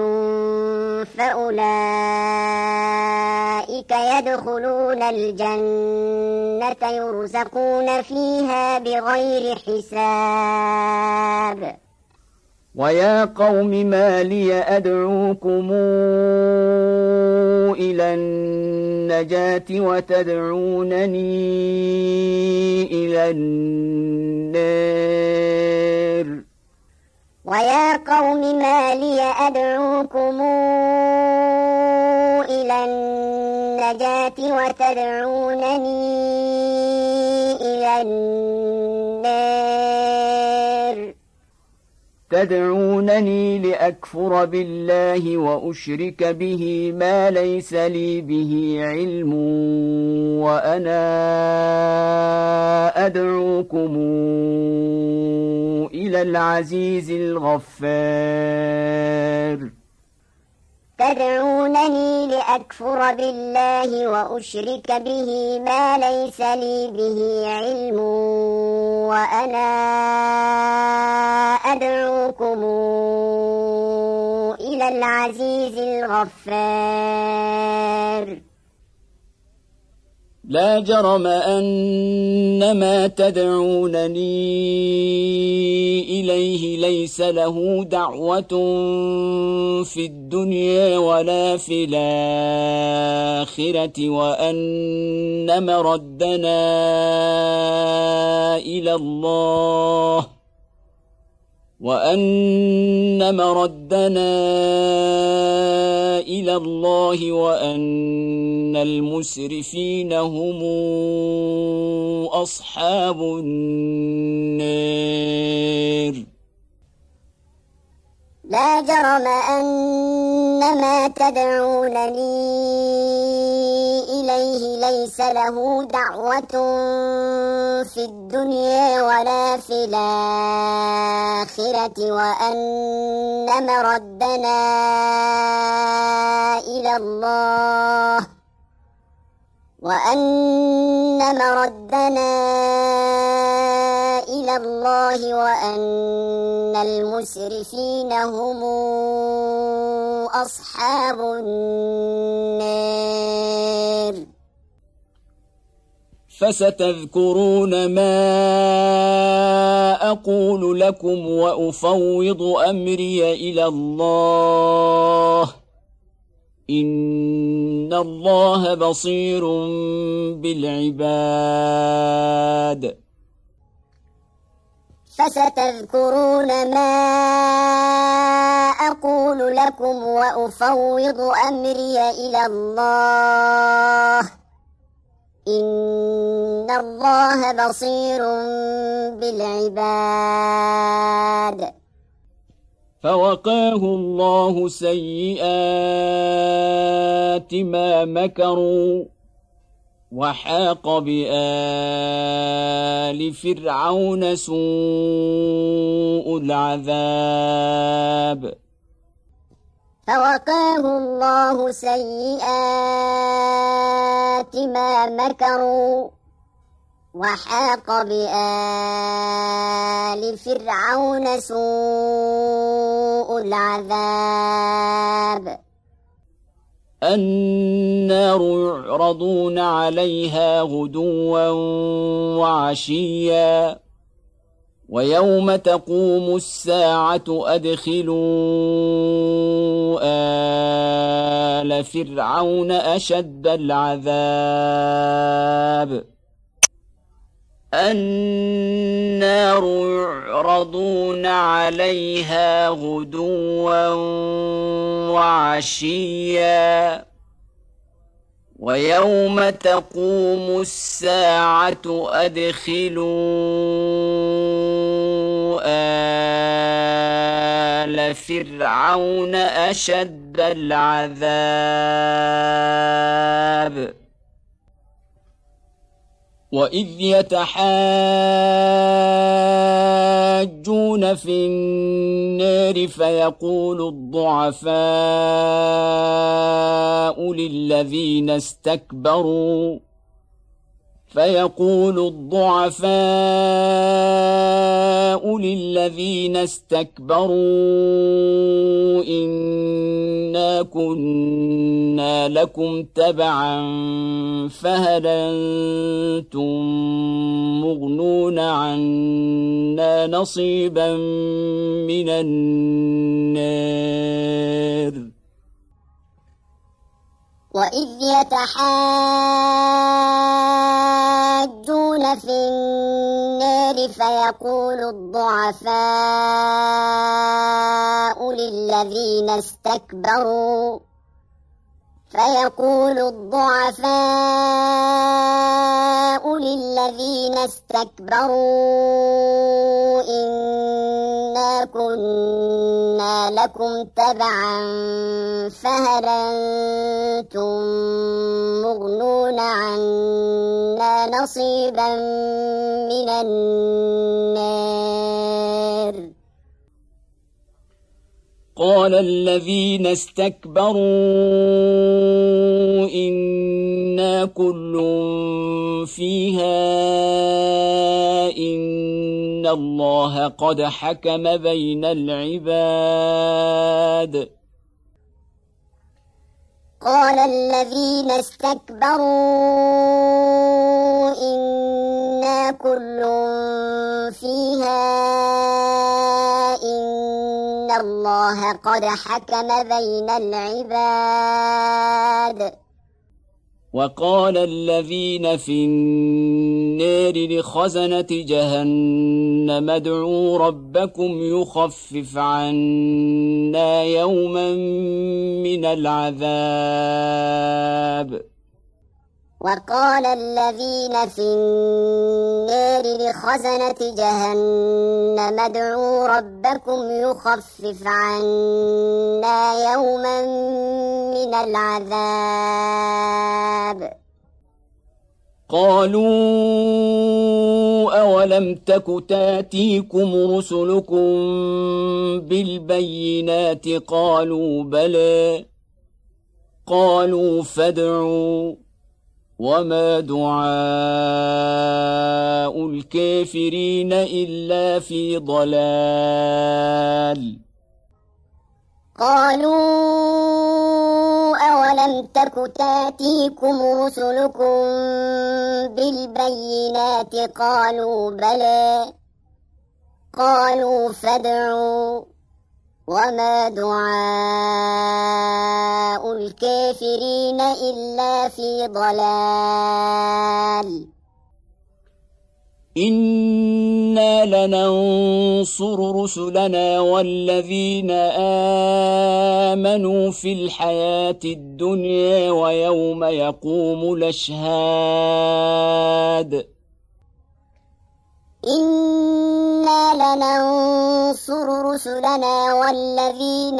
فأولئك يدخلون الجنة يرزقون فيها بغير حساب. ويا قوم ما لي أدعوكم إلى النجاة وتدعونني إلى النار. ويا قوم ما لي أدعوكم إلى النجاة وتدعونني إلى النار. تدعونني لأكفر بالله وأشرك به ما ليس لي به علم وأنا أدعوكم إلى العزيز الغفار. تدعونني لأكفر بالله وأشرك به ما ليس لي به علم وأنا أدعوكم إلى العزيز الغفار. لا جرم أن ما تدعونني إليه ليس له دعوة في الدنيا ولا في الآخرة وأن مردنا إلى الله وأن مردنا إلى الله وأن المسرفين هم أصحاب النار. لا جرم أن ما تدعونني إليه ليس له دعوة في الدنيا ولا في الآخرة وأن مردنا إلى الله وأن مردنا إلى الله وأن المسرفين هم أصحاب النار. فستذكرون ما أقول لكم وأفوض أمري إلى الله إن الله بصير بالعباد. فستذكرون ما أقول لكم وأفوض أمري إلى الله إن الله بصير بالعباد. فوقاه الله سيئات ما مكروا وحاق بآل فرعون سوء العذاب. فوقاه الله سيئات ما مكروا وحاق بآل فرعون سوء العذاب. النار يعرضون عليها غدوا وعشيا ويوم تقوم الساعة أدخلوا آل فرعون أشد العذاب. النار يعرضون عليها غدوا وعشيا ويوم تقوم الساعة أدخلوا آل فرعون أشد العذاب. وإذ يتحاجون في النار فيقول الضعفاء للذين استكبروا فيقول الضعفاء للذين استكبروا إنا كنا لكم تبعا فهل أنتم مغنون عنا نصيبا من النار وإذ يتحاجون في النار فيقول الضعفاء للذين استكبروا فيقول الضعفاء للذين استكبروا إنا كنا لكم تبعا فهل أنتم مغنون عنا نصيبا من النار قال الذين استكبروا إنا كل فيها إن الله قد حكم بين العباد قال الذين استكبروا إنا كل فيها إن الله قد حكم بين العباد وقال الذين في النار لخزنة جهنم ادعوا ربكم يخفف عنا يوما من العذاب وقال الذين في النار لخزنة جهنم ادعوا ربكم يخفف عنا يوما من العذاب قالوا أولم تك تاتيكم رسلكم بالبينات قالوا بلى قالوا فادعوا وما دعاء الكافرين إلا في ضلال قالوا أولم تك تاتيكم رسلكم بالبينات قالوا بلى قالوا فادعوا وما دعاء الكافرين إلا في ضلال إنا لننصر رسلنا والذين آمنوا في الحياة الدنيا ويوم يقوم الأشهاد إنا لننصر رسلنا والذين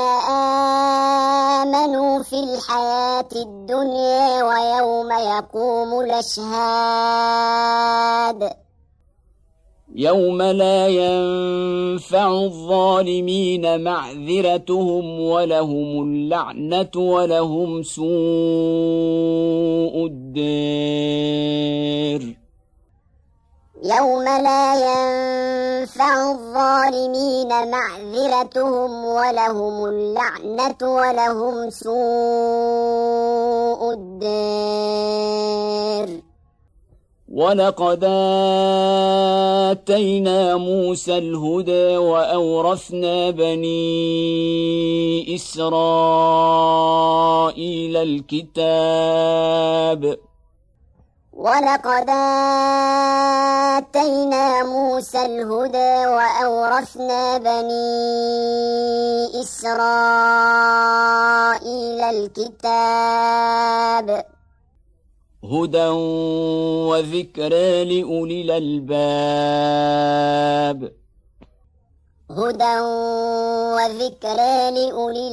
آمنوا في الحياة الدنيا ويوم يقوم الأشهاد يوم لا ينفع الظالمين معذرتهم ولهم اللعنة ولهم سوء الدار يوم لا ينفع الظالمين معذرتهم ولهم اللعنة ولهم سوء الدار ولقد آتينا موسى الهدى وأورثنا بني إسرائيل الكتاب ولقد آتينا موسى الهدى وأورثنا بني إسرائيل الكتاب هدى وذكرى لأولي الألباب هدى وذكرى لأولي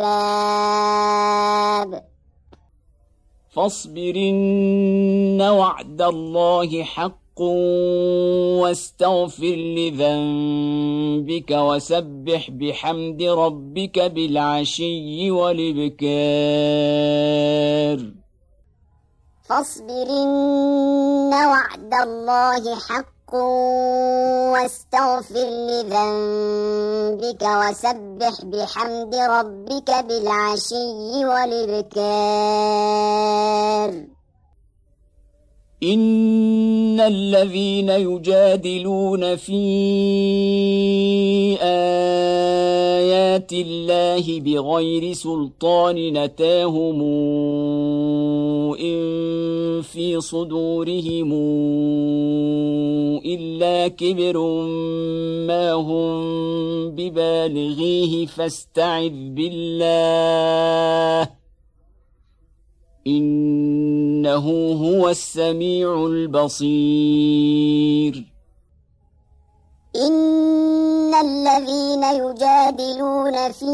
الألباب فاصبر إن وعد الله حق واستغفر لذنبك وسبح بحمد ربك بالعشي والإبكار فاصبر إن وعد الله حق واستغفر لذنبك وسبح بحمد ربك بالعشي والإبكار. إن الذين يجادلون في آيات الله بغير سلطان أتاهم إن في صدورهم إلا كبر ما هم ببالغيه فاستعذ بالله إنه هو السميع البصير. إن الذين يجادلون في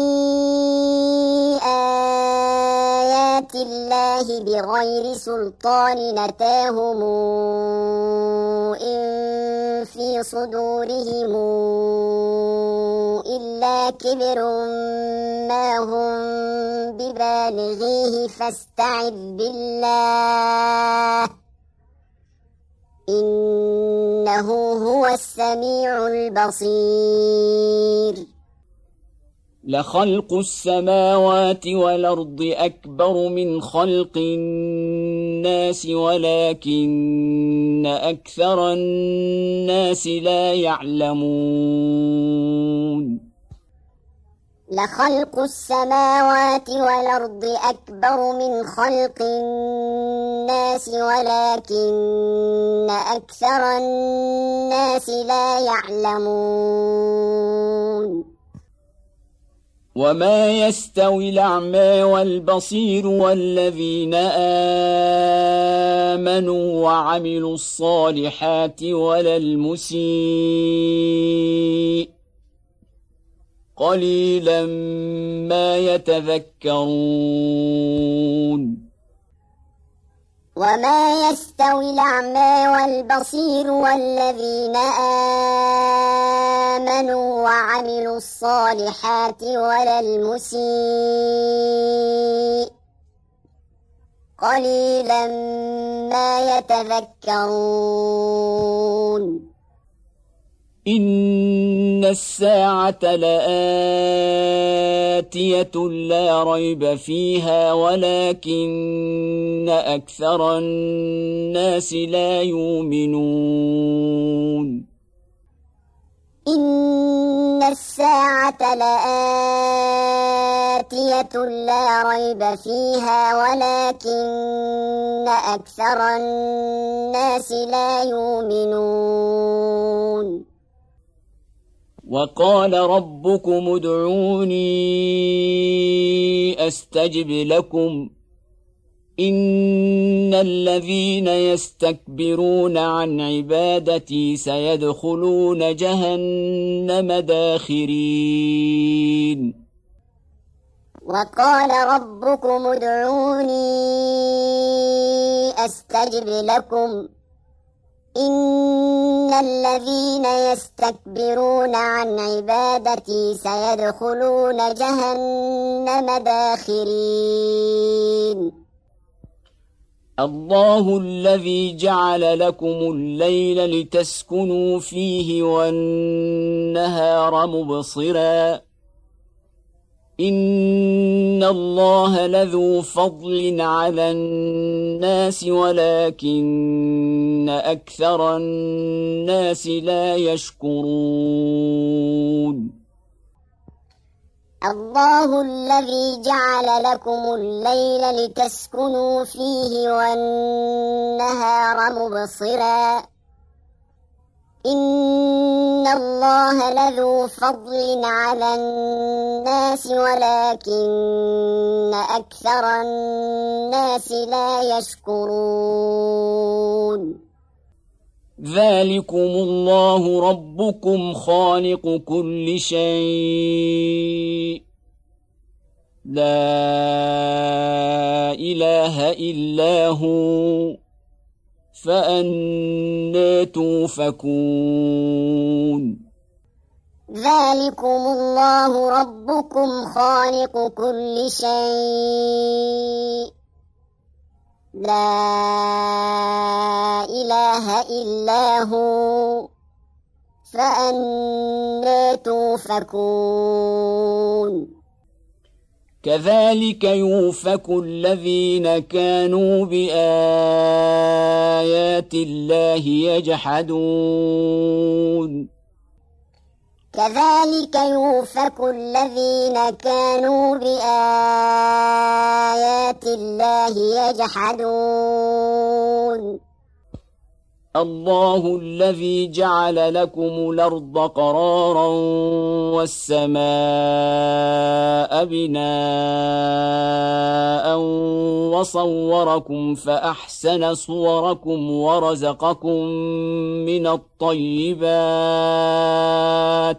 آيات الله بغير سلطان أتاهم إن في صدورهم إلا كبر ما هم ببالغيه فاستعذ بالله إنه هو السميع البصير. لخلق السماوات والأرض أكبر من خلق الناس ولكن أكثر الناس لا يعلمون. لخلق السماوات والأرض أكبر من خلق الناس ولكن أكثر الناس لا يعلمون. وما يستوي الأعمى والبصير والذين آمنوا وعملوا الصالحات ولا المسيء قليلا ما يتذكرون. وما يستوي الأعمى والبصير والذين آمنوا وعملوا الصالحات ولا المسيء قليلا ما يتذكرون. إن الساعة لآتية لا ريب فيها ولكن أكثر الناس لا يؤمنون. إن الساعة لآتية لا ريب فيها ولكن أكثر الناس لا يؤمنون. وقال ربكم ادعوني أستجب لكم إن الذين يستكبرون عن عبادتي سيدخلون جهنم داخرين. وقال ربكم ادعوني أستجب لكم إن الذين يستكبرون عن عبادتي سيدخلون جهنم داخرين. الله الذي جعل لكم الليل لتسكنوا فيه والنهار مبصرا إن الله لذو فضل على الناس ولكن أكثر الناس لا يشكرون. الله الذي جعل لكم الليل لتسكنوا فيه والنهار مبصرا إن الله لذو فضل على الناس ولكن أكثر الناس لا يشكرون. ذلكم الله ربكم خالق كل شيء لا إله إلا هو فأنى توفكون. ذلكم الله ربكم خالق كل شيء لا إله إلا هو فأنى توفكون كذلك يؤفك الذين كانوا بآيات الله يجحدون كذلك يؤفك الذين كانوا بآيات الله يجحدون الله الذي جعل لكم الأرض قرارا والسماء بناء وصوركم فأحسن صوركم ورزقكم من الطيبات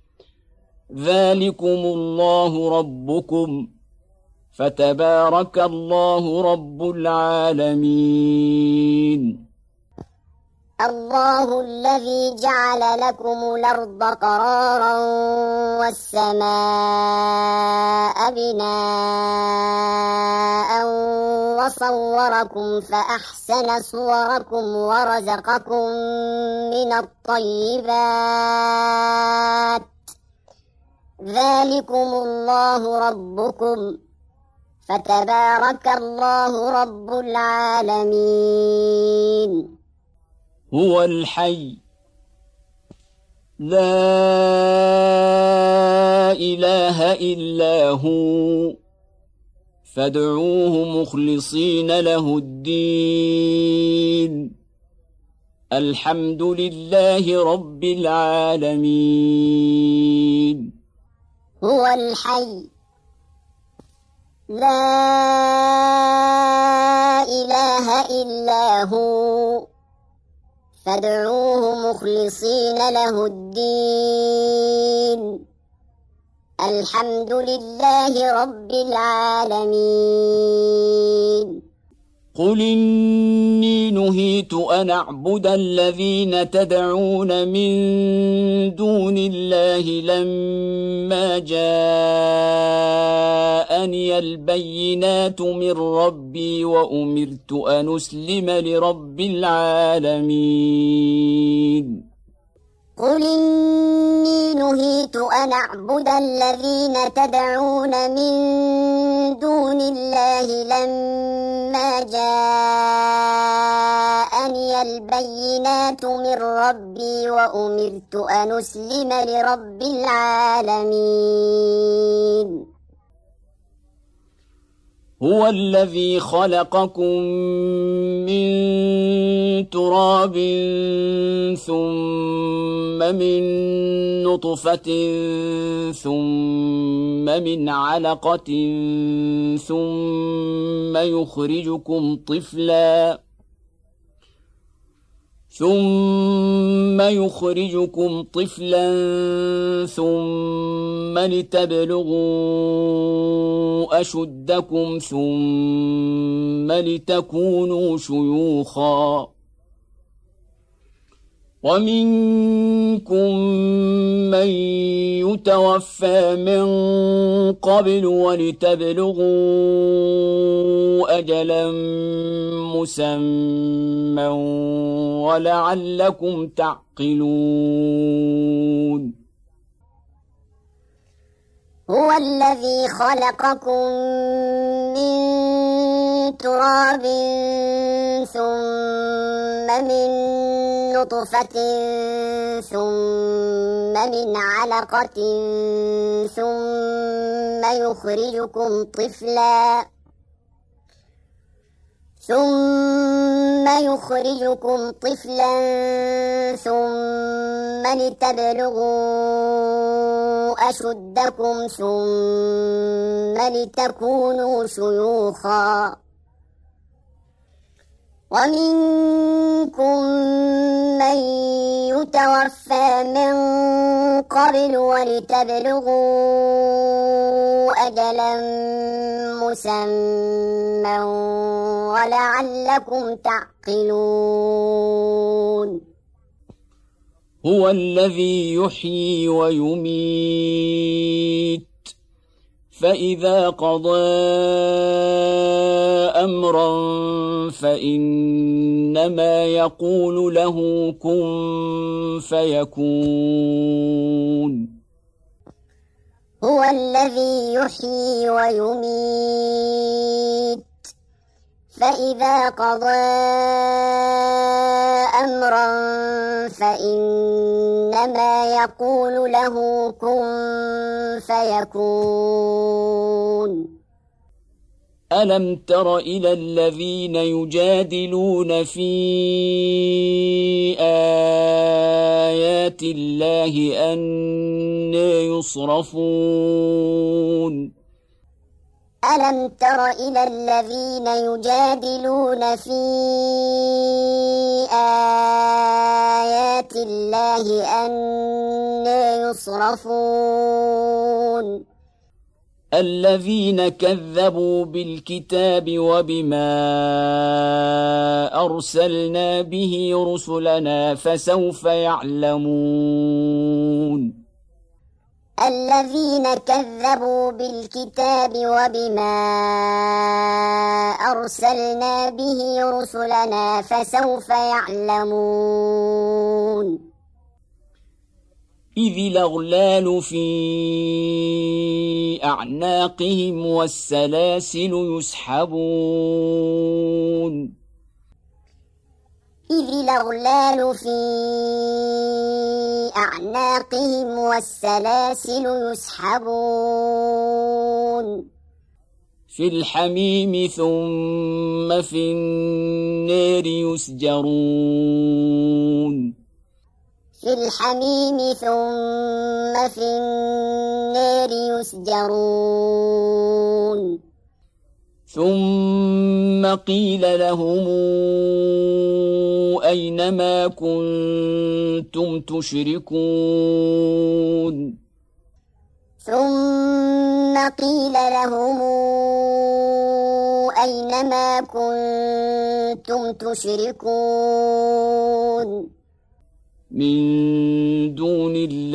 ذلكم الله ربكم فتبارك الله رب العالمين الله الذي جعل لكم الأرض قرارا والسماء بناء وصوركم فأحسن صوركم ورزقكم من الطيبات ذلكم الله ربكم فتبارك الله رب العالمين هو الحي لا إله إلا هو فادعوه مخلصين له الدين الحمد لله رب العالمين هو الحي لا إله إلا هو فادعوه مخلصين له الدين الحمد لله رب العالمين قل إني نهيت أن أعبد الذين تدعون من دون الله لما جاءني البينات من ربي وأمرت أن أسلم لرب العالمين قل إني نهيت أن أعبد الذين تدعون من دون الله لما جاءني البينات من ربي وأمرت أن أسلم لرب العالمين هو الذي خلقكم من تراب ثم من نطفة ثم من علقة ثم يخرجكم طفلاً ثم يخرجكم طفلا ثم لتبلغوا أشدكم ثم لتكونوا شيوخا ومنكم من يتوفى من قبل ولتبلغوا أجلا مسمى ولعلكم تعقلون هو الذي خلقكم من تراب ثم من نطفة ثم من علقة ثم يخرجكم طفلا ثم يخرجكم طفلا ثم لتبلغوا أشدكم ثم لتكونوا شيوخا ومنكم من يتوفى من قبل ولتبلغوا أجلا مسمى ولعلكم تعقلون هو الذي يحيي ويميت فإذا قضى أمرا فإنما يقول له كن فيكون. هو الذي يحيي ويميت فإذا قضى أمرا فإنما يقول له كن فيكون. ألم تر إلى الذين يجادلون في آيات الله أنى يصرفون ألم تر إلى الذين يجادلون في آيات الله أنى يصرفون الذين كذبوا بالكتاب وبما أرسلنا به رسلنا فسوف يعلمون. الذين كذبوا بالكتاب وبما أرسلنا به رسلنا فسوف يعلمون. إذ الأغلال في أعناقهم والسلاسل يسحبون إذ الأغلال في أعناقهم والسلاسل يسحبون في الحميم ثم في النار يسجرون في الحميم ثم في النار يسجرون ثم قيل لهم أين ما كنتم تشركون ثم قيل لهم أين ما كنتم تشركون من دون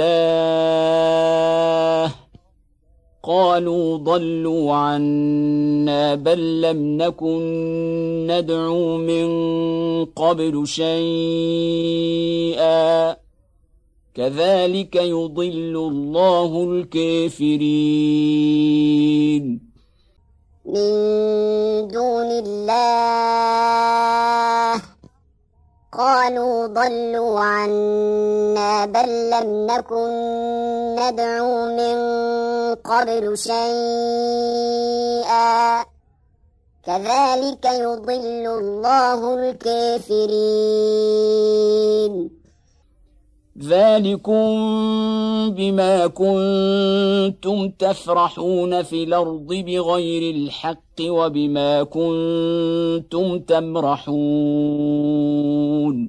الله قالوا ضلوا عنا بل لم نكن ندعو من قبل شيئا كذلك يضل الله الكافرين. من دون الله قالوا ضلوا عنا بل لم نكن ندعو من قبل شيئا كذلك يضل الله الكافرين. ذلكم بما كنتم تفرحون في الأرض بغير الحق وبما كنتم تمرحون.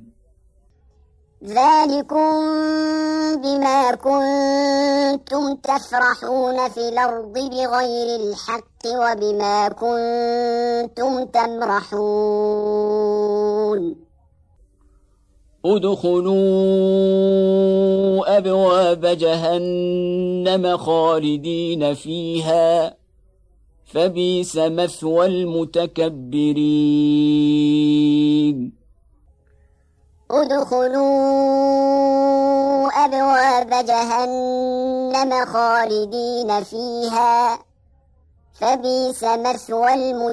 ذلكم بما كنتم تفرحون في الأرض بغير الحق وبما كنتم تمرحون. ادخلوا أبواب جهنم خالدين فيها فبئس مثوى المتكبرين. ادخلوا أبواب جهنم خالدين فيها فبئس مثوى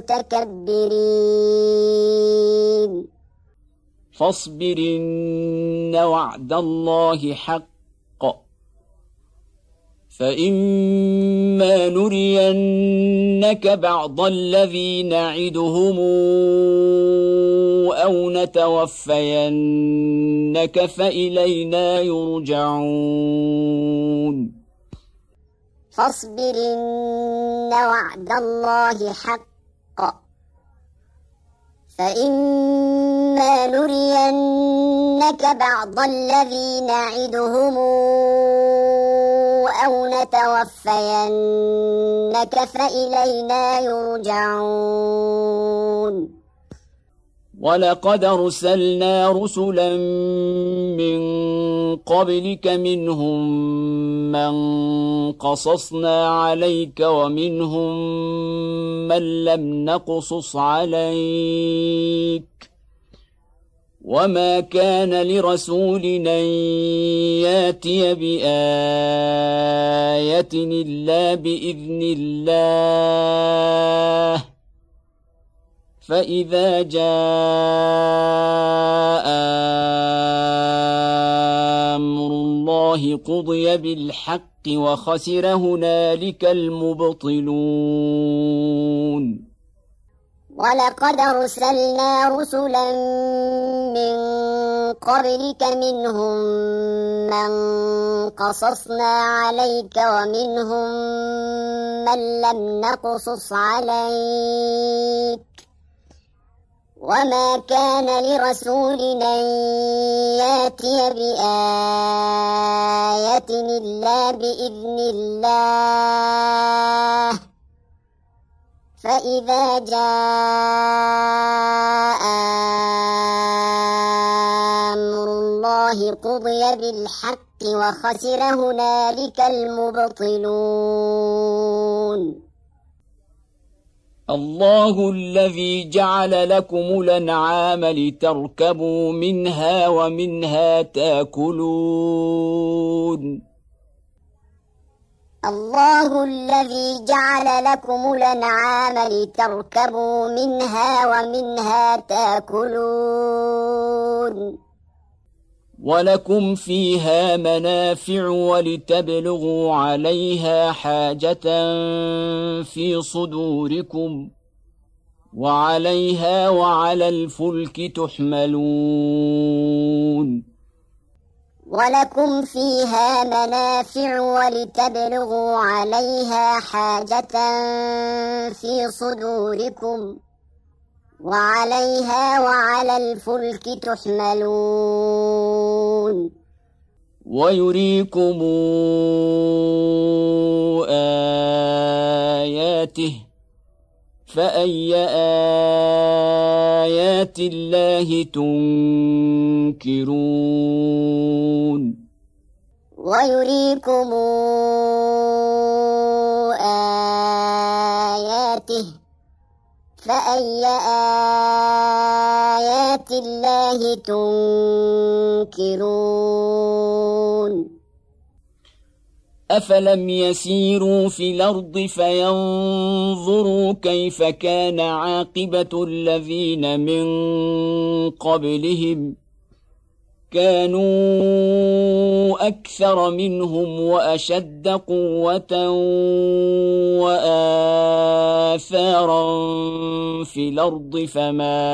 المتكبرين. فاصبر إن وعد الله حق فإما نرينك بعض الذي نعدهم أو نتوفينك فإلينا يرجعون. فاصبر إن وعد الله حق فإما نرينك بعض الذي نعدهم أو نتوفينك فإلينا يرجعون. ولقد أرسلنا رسلا من قبلك منهم من قصصنا عليك ومنهم من لم نقصص عليك وما كان لرسول أن ياتي بآية إلا بإذن الله فإذا جاء أمر الله قضي بالحق وخسر هنالك المبطلون ولقد أرسلنا رسلا من قبلك منهم من قصصنا عليك ومنهم من لم نقصص عليك وما كان لرسول أن ياتي بآية إلا بإذن الله فإذا جاء أمر الله قضي بالحق وخسر هنالك المبطلون الله الذي جعل لكم الأنعام لتركبوا منها ومنها تأكلون الله الذي جعل لكم الأنعام لتركبوا منها ومنها تأكلون ولكم فيها منافع ولتبلغوا عليها حاجة في صدوركم وعليها وعلى الفلك تحملون ولكم فيها منافع ولتبلغوا عليها حاجة في صدوركم وعليها وعلى الفلك تحملون ويريكم آياته فأي آيات الله تنكرون ويريكم آياته فأي آيات الله تنكرون أفلم يسيروا في الأرض فينظروا كيف كان عاقبة الذين من قبلهم كانوا أكثر منهم وأشد قوة وآثارا في الأرض فما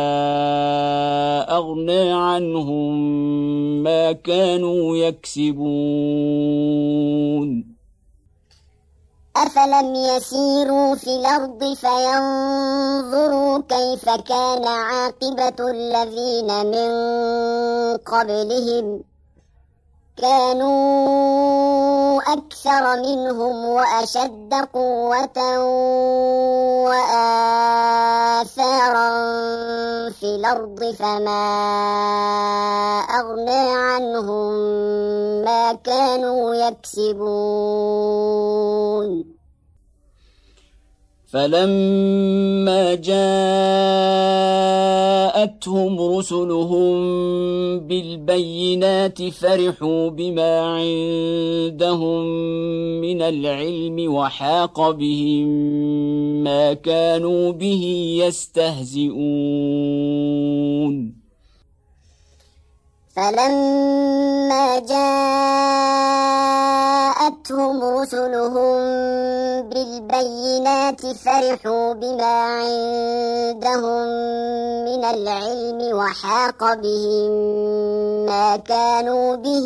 أغنى عنهم ما كانوا يكسبون أفلم يسيروا في الأرض فينظروا كيف كان عاقبة الذين من قبلهم كانوا أكثر منهم وأشد قوة وآثارا في الأرض فما أغنى عنهم ما كانوا يكسبون فلما جاءتهم رسلهم بالبينات فرحوا بما عندهم من العلم وحاق بهم ما كانوا به يستهزئون فلما جاءتهم رسلهم بالبينات فرحوا بما عندهم من العلم وحاق بهم ما كانوا به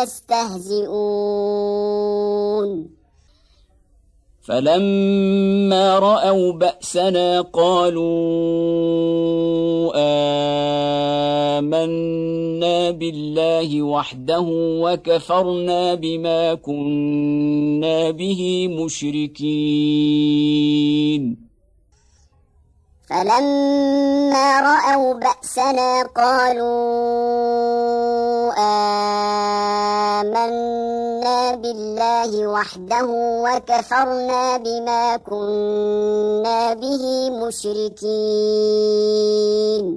يستهزئون فلما رأوا بأسنا قالوا آمنا بالله وحده وكفرنا بما كنا به مشركين فلما رأوا بأسنا قالوا آمنا آمنا بالله وحده وكفرنا بما كنا به مشركين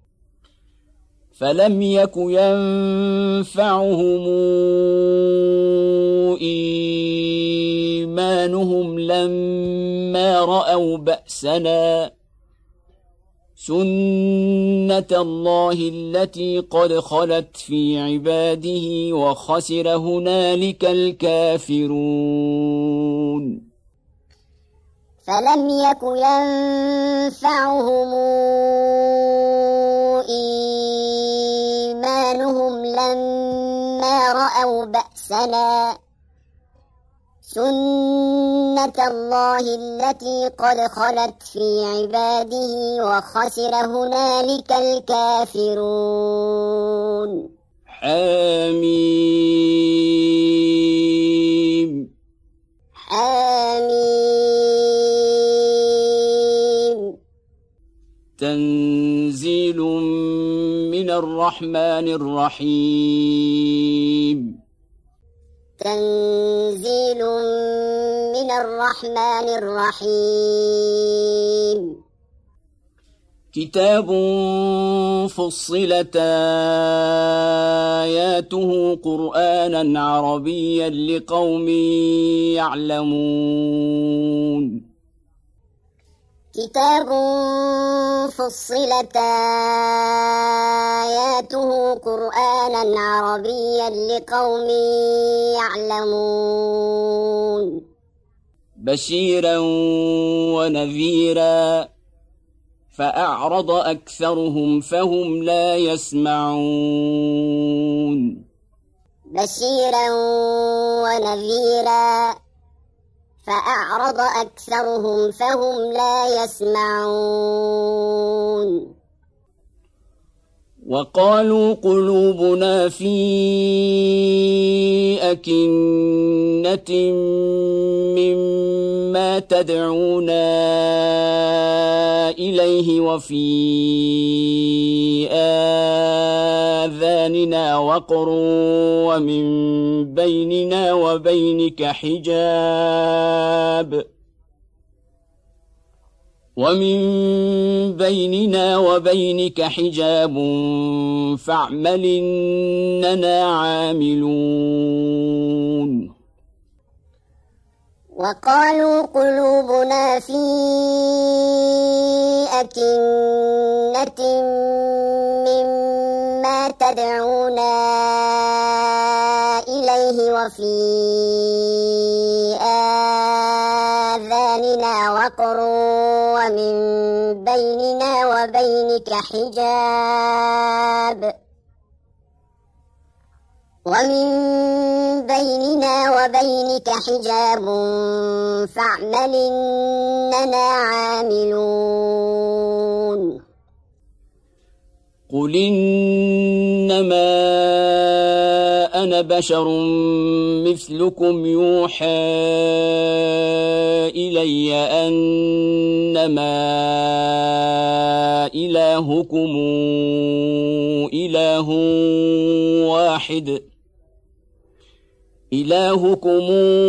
فلم يك ينفعهم إيمانهم لما رأوا بأسنا سنة الله التي قد خلت في عباده وخسر هنالك الكافرون فلم يك ينفعهم إيمانهم لما رأوا بأسنا سنة الله التي قد خلت في عباده وخسر هنالك الكافرون حميم حميم تنزيل من الرحمن الرحيم تنزيل من الرحمن الرحيم كتاب فصلت آياته قرآنا عربيا لقوم يعلمون كتاب فصلت آياته قرآنا عربيا لقوم يعلمون بشيرا ونذيرا فأعرض أكثرهم فهم لا يسمعون بشيرا ونذيرا فأعرض أكثرهم فهم لا يسمعون وقالوا قلوبنا في أكنة مما تدعونا إليه وفي آذاننا وقر ومن بيننا وبينك حجاب ومن بيننا وبينك حجاب فاعمل إننا عاملون وقالوا قلوبنا في أكنة مما تدعونا إليه وفي آذاننا وقر ومن بيننا وبينك حجاب ومن بيننا وبينك حجاب فاعمل إننا عاملون قل إنما أنا بشر مثلكم يوحى إلي أنما إلهكم إله واحد إلهكم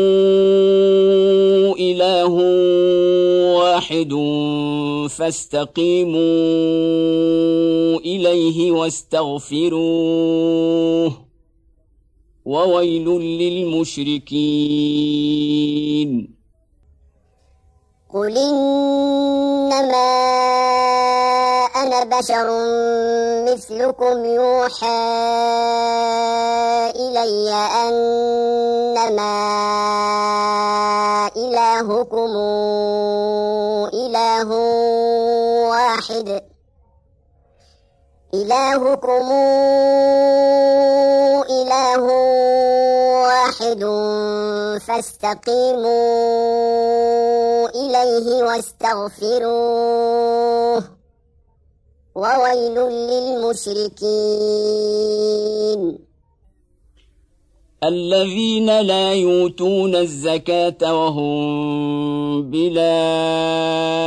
إله واحد فاستقيموا إليه واستغفروه وويل للمشركين قل إنما أنا بشر مثلكم يوحى إلي أنما إلهكم إله واحد إلهكم إله واحد فاستقيموا إليه واستغفروه وويل للمشركين الذين لا يؤتون الزكاة وهم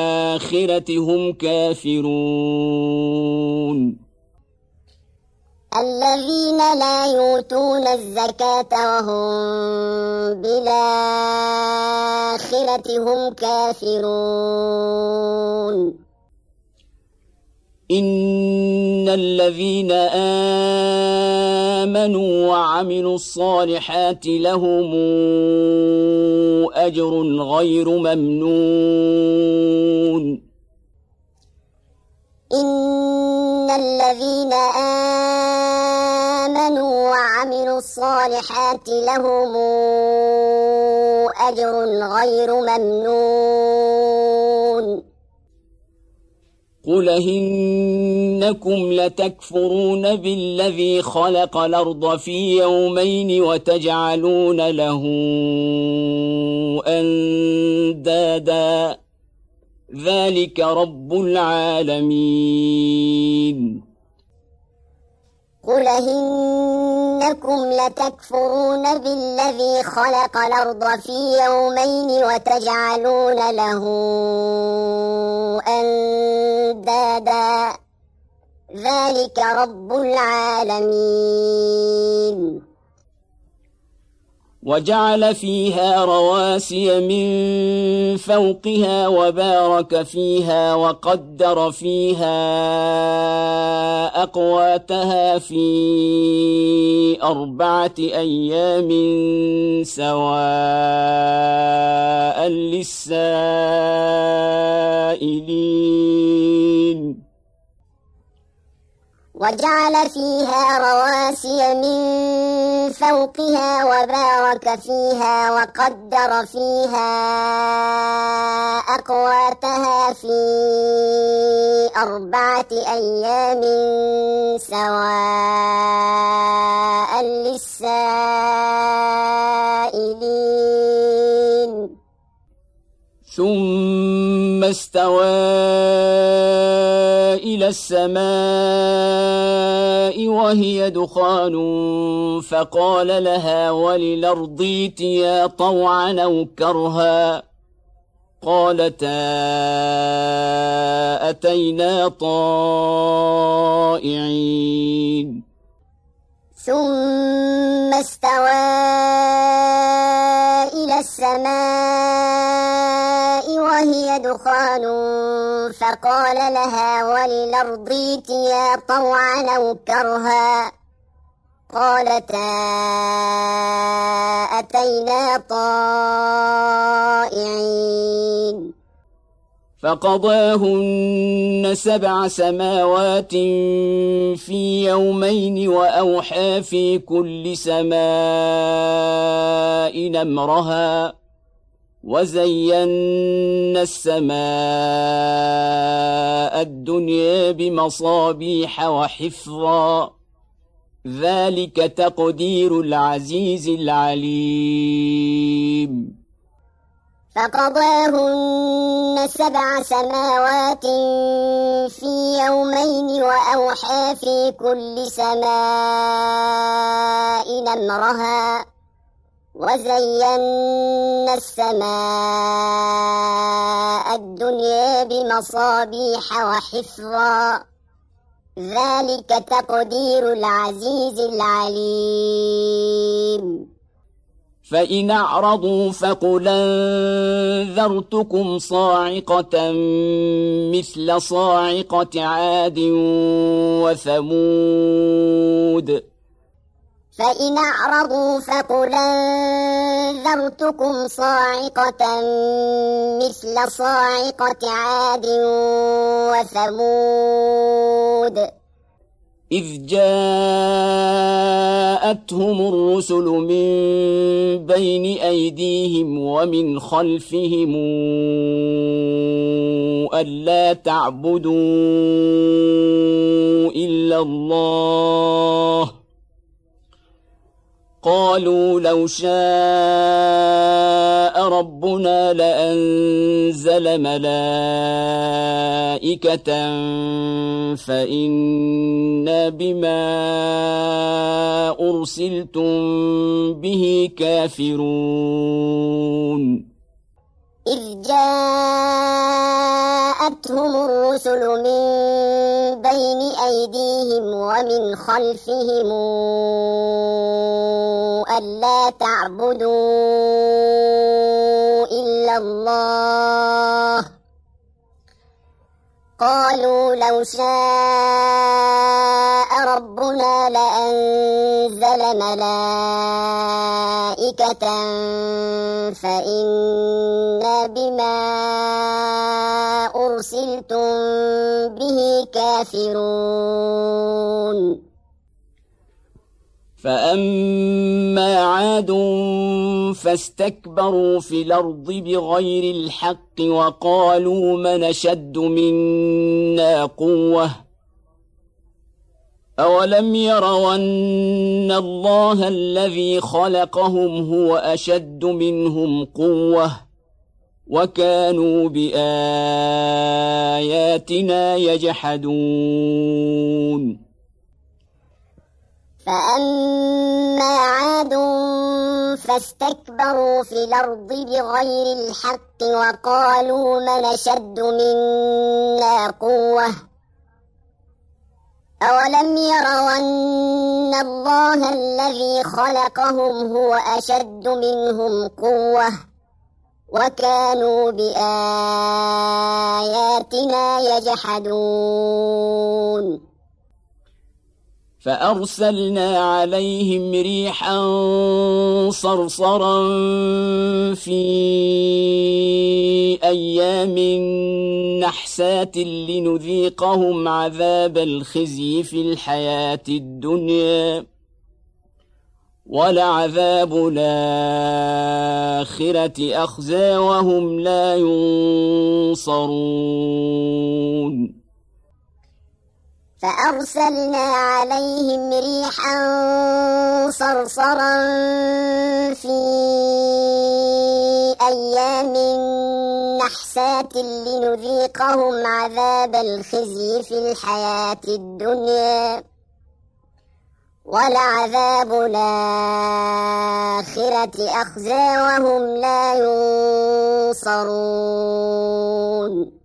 بالآخرة هم كافرون الذين لا يؤتون الزكاة وهم بالآخرة هم كافرون إن الذين آمنوا وعملوا الصالحات لهم أجر غير ممنون إن الذين آمنوا وعملوا الصالحات لهم أجر غير ممنون قل إنكم لتكفرون بالذي خلق الأرض في يومين وتجعلون له أندادا ذلك رب العالمين قل إنكم لتكفرون بالذي خلق الأرض في يومين وتجعلون له أندادا ذلك رب العالمين وجعل فيها رواسي من فوقها وبارك فيها وقدر فيها أقواتها في أربعة أيام سواء للسائلين وجعل فيها رواسي من فوقها وبارك فيها وقدر فيها أقواتها في أربعة أيام سواء للسائلين ثم استوى إلى السماء وهي دخان فقال لها وللأرض ائتيا طوعا أو كرها قالتا أتينا طائعين ثم استوى إلى السماء وهي دخان فقال لها وللأرض ائتيا طوعا أو كرها قالتا أتينا طائعين فقضاهن سبع سماوات في يومين وأوحى في كل سماء أمرها وزينا السماء الدنيا بمصابيح وحفظا ذلك تقدير العزيز العليم فقضاهن سبع سماوات في يومين وأوحى في كل سماء أمرها وزينا السماء الدنيا بمصابيح وحفظا ذلك تقدير العزيز العليم فإن أعرضوا فقل أنذرتكم صاعقة مثل صاعقة عاد وثمود فإن أعرضوا فقل أنذرتكم صاعقة مثل صاعقة عاد وثمود إذ جاءتهم الرسل من بين أيديهم ومن خلفهم ألا تعبدوا إلا الله قالوا لو شاء ربنا لأنزل ملائكة فإنا بما أرسلتم به كافرون إذ جاءتهم جاءتهم الرسل من بين أيديهم ومن خلفهم ألا تعبدوا إلا الله قالوا لو شاء ربنا لأنزل ملائكة فإنا بما أرسلتم به كافرون فأما عاد فاستكبروا في الأرض بغير الحق وقالوا من أشد منا قوة أولم يروا أن الله الذي خلقهم هو أشد منهم قوة وكانوا بآياتنا يجحدون فأما عاد فاستكبروا في الأرض بغير الحق وقالوا من أشد منا قوة أولم يروا أن الله الذي خلقهم هو أشد منهم قوة وكانوا بآياتنا يجحدون فأرسلنا عليهم ريحا صرصرا في أيام نحسات لنذيقهم عذاب الخزي في الحياة الدنيا ولعذاب الآخرة أخزى وهم لا ينصرون فأرسلنا عليهم ريحا صرصرا في أيام نحسات لنذيقهم عذاب الخزي في الحياة الدنيا ولعذاب الآخرة أخزى وهم لا ينصرون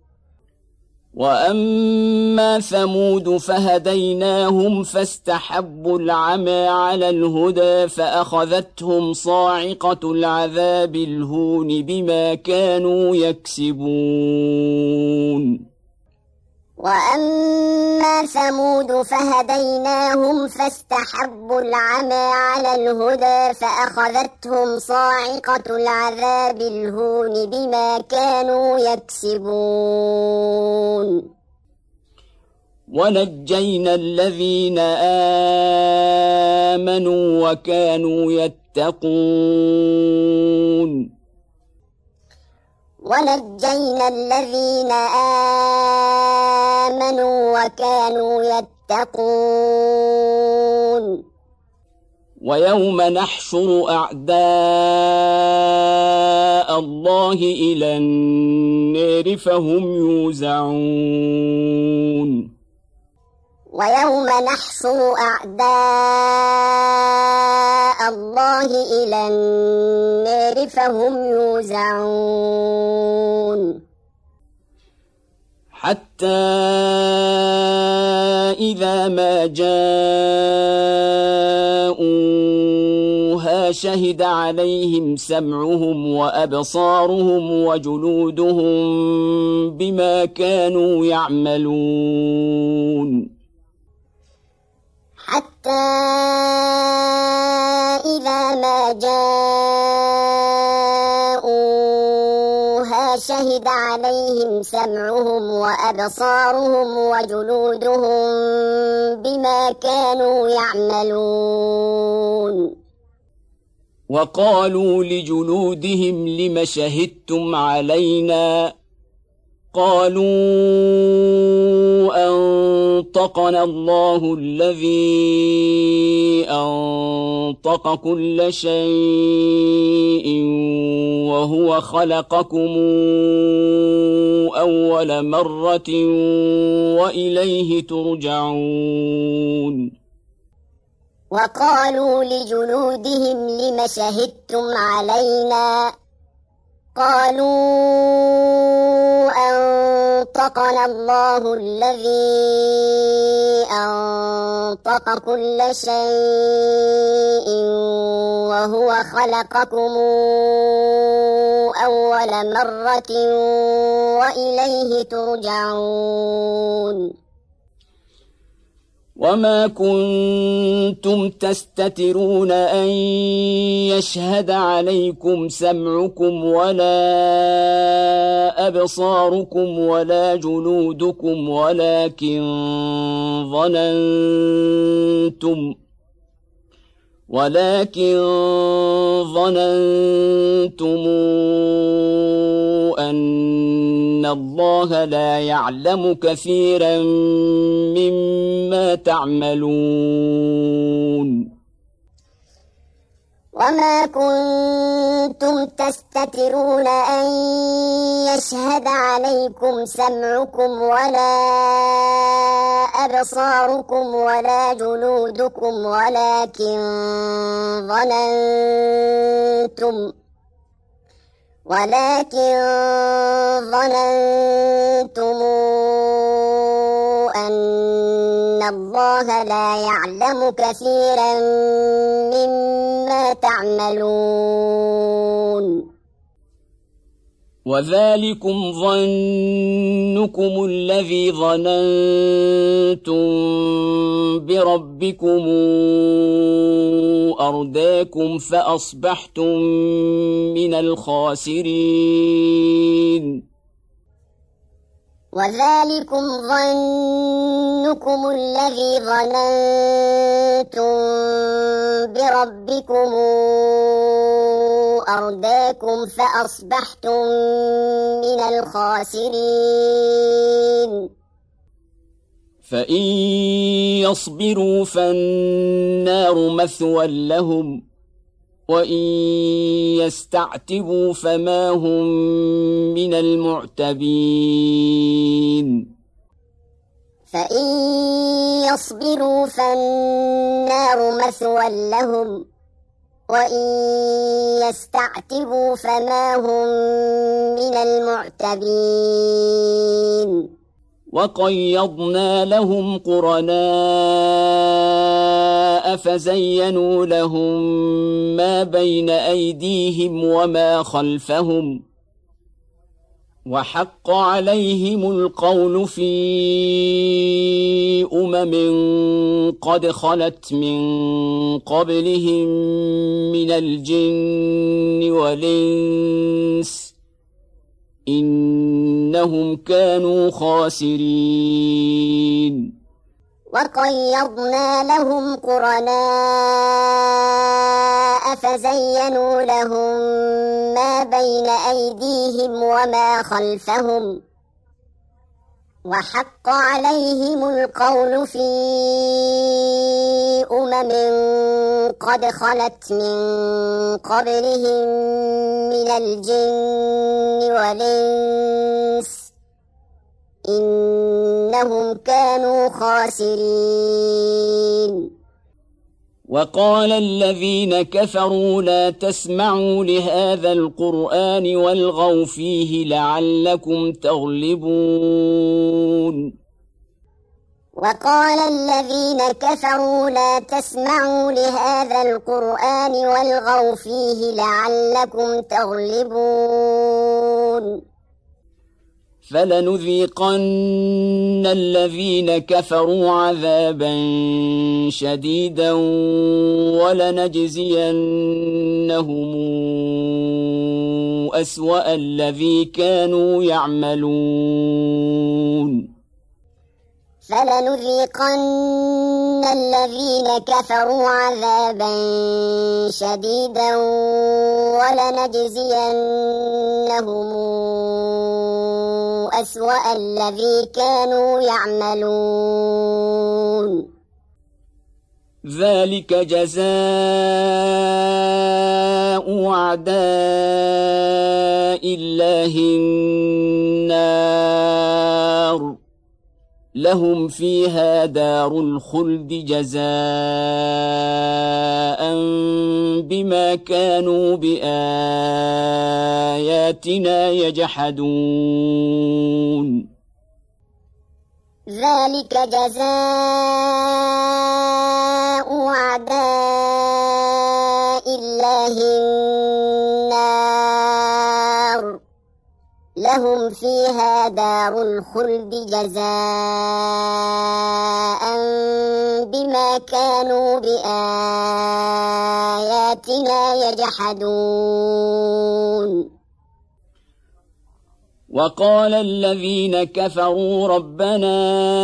وأما ثمود فهديناهم فاستحبوا العمى على الهدى فأخذتهم صاعقة العذاب الهون بما كانوا يكسبون وأما ثمود فهديناهم فاستحبوا العمى على الهدى فأخذتهم صاعقة العذاب الهون بما كانوا يكسبون ونجينا الذين آمنوا وكانوا يتقون ونجينا الذين آمنوا وكانوا يتقون ويوم نحشر أعداء الله إلى النار فهم يوزعون ويوم نحشر أعداء الله إلى النار فهم يوزعون حتى إذا ما جاءوها شهد عليهم سمعهم وأبصارهم وجلودهم بما كانوا يعملون حتى إذا ما جاءوها شهد عليهم سمعهم وأبصارهم وجلودهم بما كانوا يعملون وقالوا لجلودهم لم شهدتم علينا قالوا أنطقنا الله الذي أنطق كل شيء وهو خلقكم أول مرة وإليه ترجعون وقالوا لجلودهم لم شهدتم علينا قالوا أنطقنا الله الذي أنطق كل شيء وهو خلقكم أول مرة وإليه ترجعون وما كنتم تستترون أن يشهد عليكم سمعكم ولا أبصاركم ولا جلودكم ولكن ظننتم ولكن ظننتم أن الله لا يعلم كثيرا مما تعملون وما كنتم تستترون أن يشهد عليكم سمعكم ولا أبصاركم ولا جلودكم ولكن ظننتم ولكن ظننتم أن الله لا يعلم كثيرا مما تعملون وذلكم ظنكم الذي ظننتم بربكم أرداكم فأصبحتم من الخاسرين وذلكم ظنكم الذي ظننتم بربكم أرداكم فأصبحتم من الخاسرين فإن يصبروا فالنار مثوى لهم وإن يستعتبوا فما هم من المعتبين فإن يصبروا فالنار مثوى لهم وإن يستعتبوا فما هم من المعتبين وقيضنا لهم قرناء فزينوا لهم ما بين أيديهم وما خلفهم وحق عليهم القول في أمم قد خلت من قبلهم من الجن والإنس إنهم كانوا خاسرين وقيضنا لهم قرناء فزينوا لهم ما بين أيديهم وما خلفهم وحق عليهم القول في أمم قد خلت من قبلهم من الجن والإنس إنهم كانوا خاسرين وقال الذين كفروا لا تسمعوا لهذا القرآن والغوا فيه لعلكم تغلبون وقال الذين كفروا لا تسمعوا لهذا القرآن والغوا فيه لعلكم تغلبون فلنذيقن الذين كفروا عذابا شديدا ولنجزينهم أسوأ الذي كانوا يعملون فلنذيقن الذين كفروا عذابا شديدا ولنجزينهم أسوأ الذي كانوا يعملون ذلك جزاء أعداء الله النار لهم فيها دار الخلد جزاء بما كانوا بآياتنا يجحدون ذلك جزاء أعداء الله النار لهم فيها دار الخلد جزاء بما كانوا بآياتنا يجحدون وقال الذين كفروا ربنا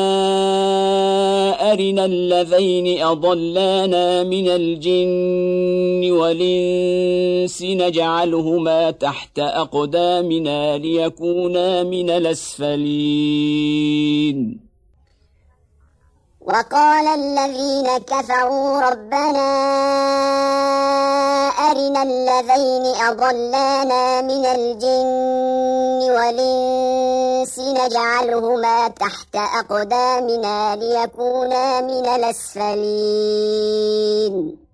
أرنا الذين أضلانا من الجن والإنس نجعلهما تحت أقدامنا ليكونا من الأسفلين وقال الذين كفروا ربنا أرنا الذين أضلانا من الجن والإنس نجعلهما تحت أقدامنا ليكونا من الأسفلين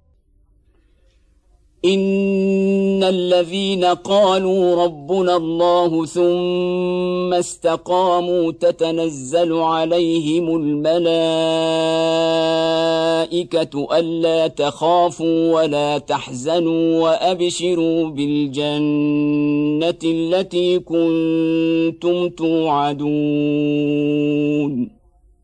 إن الذين قالوا ربنا الله ثم استقاموا تتنزل عليهم الملائكة ألا تخافوا ولا تحزنوا وأبشروا بالجنة التي كنتم توعدون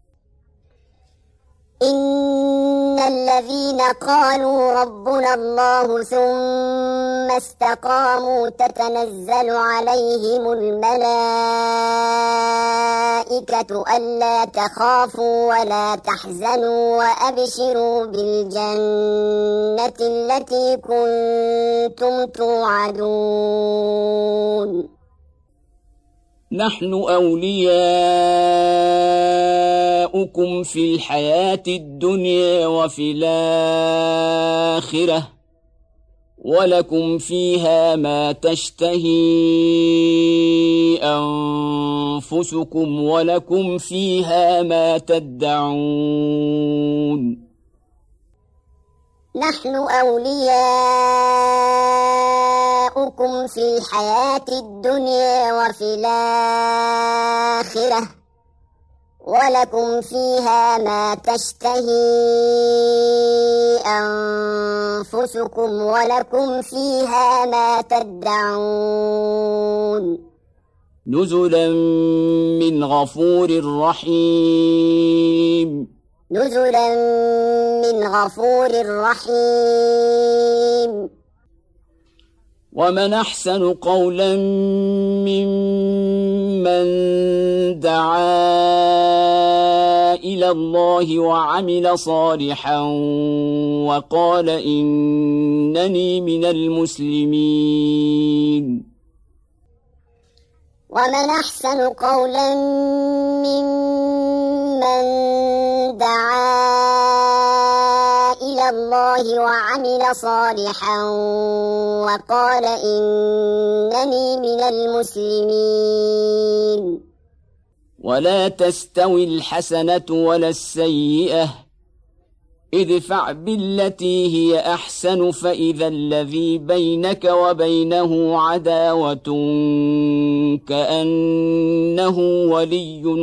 إن الذين قالوا ربنا الله ثم استقاموا تتنزل عليهم الملائكة ألا تخافوا ولا تحزنوا وأبشروا بالجنة التي كنتم توعدون نحن أولياؤكم في الحياة الدنيا وفي الآخرة ولكم فيها ما تشتهي أنفسكم ولكم فيها ما تدعون نحن أولياؤكم في الحياة الدنيا وفي الآخرة ولكم فيها ما تشتهي أنفسكم ولكم فيها ما تدعون نزلا من غفور رحيم نزلا من غفور رحيم ومن أحسن قولا ممن دعا إلى الله وعمل صالحا وقال إنني من المسلمين ومن أحسن قولا ممن دعا إلى الله وعمل صالحا وقال إنني من المسلمين ولا تستوي الحسنة ولا السيئة ادفع بالتي هي أحسن فإذا الذي بينك وبينه عداوة كأنه ولي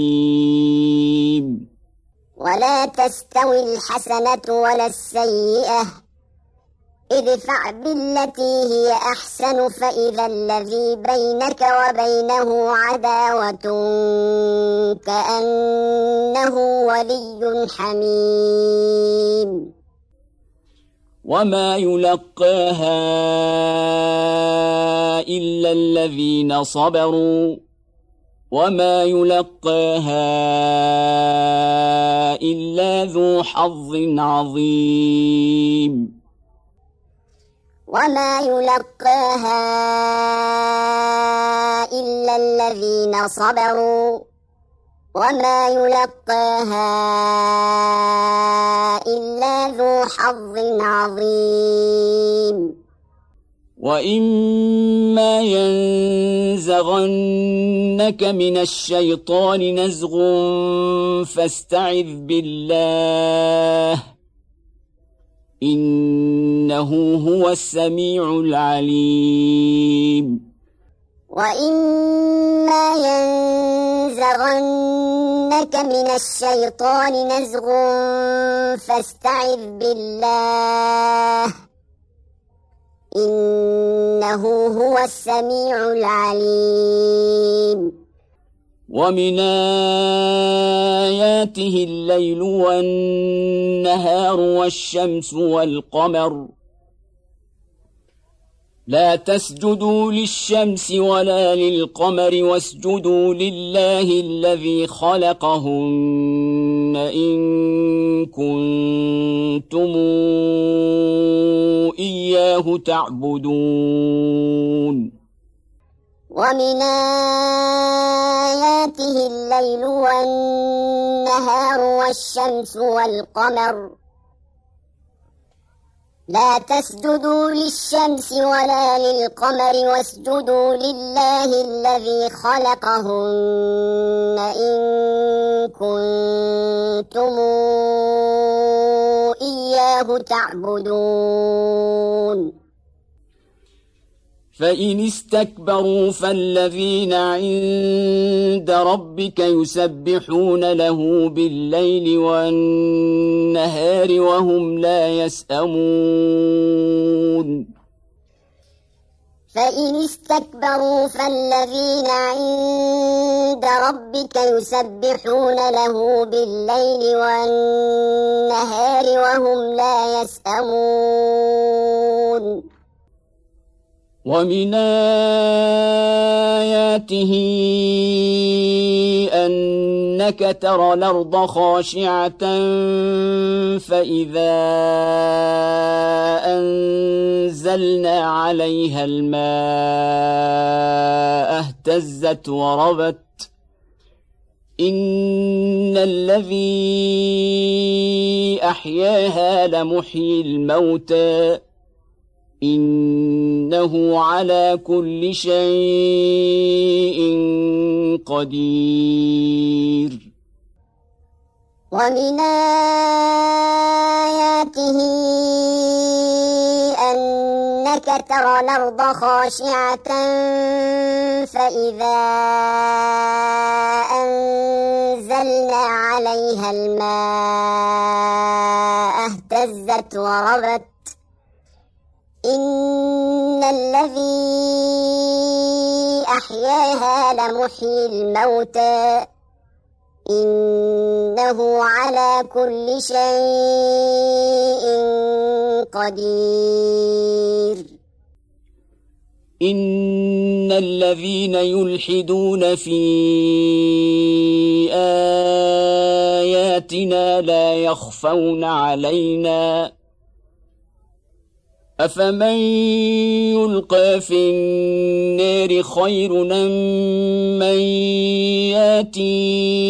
حميم ولا تستوي الحسنة ولا السيئة ادفع بالتي هي أحسن فإذا الذي بينك وبينه عداوة كأنه ولي حميم وما يلقاها إلا الذين صبروا وما يلقاها إلا ذو حظ عظيم وما يلقاها إلا الذين صبروا وما يلقاها إلا ذو حظ عظيم وإما ينزغنك من الشيطان نزغ فاستعذ بالله إنه هو السميع العليم وإما ينزغنك من الشيطان نزغ فاستعذ بالله إنه هو السميع العليم ومن آياته الليل والنهار والشمس والقمر لا تسجدوا للشمس ولا للقمر واسجدوا لله الذي خلقهن إن كنتم إياه تعبدون ومن آياته الليل والنهار والشمس والقمر لا تسجدوا للشمس ولا للقمر واسجدوا لله الذي خلقهن إن كنتم إياه تعبدون فإن استكبروا فالذين عند ربك يسبحون له بالليل والنهار وهم لا يسأمون فإن استكبروا فالذين عند ربك يسبحون له بالليل والنهار وهم لا يسأمون ومن آياته أنك ترى الأرض خاشعة فإذا أنزلنا عليها الماء اهتزت وربت إن الذي أحياها لمحيي الموتى إنه على كل شيء قدير ومن آياته أنك ترى الأرض خاشعة فإذا أنزلنا عليها الماء اهتزت وربت إن الذي أحياها لمحيي الموتى إنه على كل شيء قدير إن الذين يلحدون في آياتنا لا يخفون علينا أفمن يلقى في النار خير أم من ياتي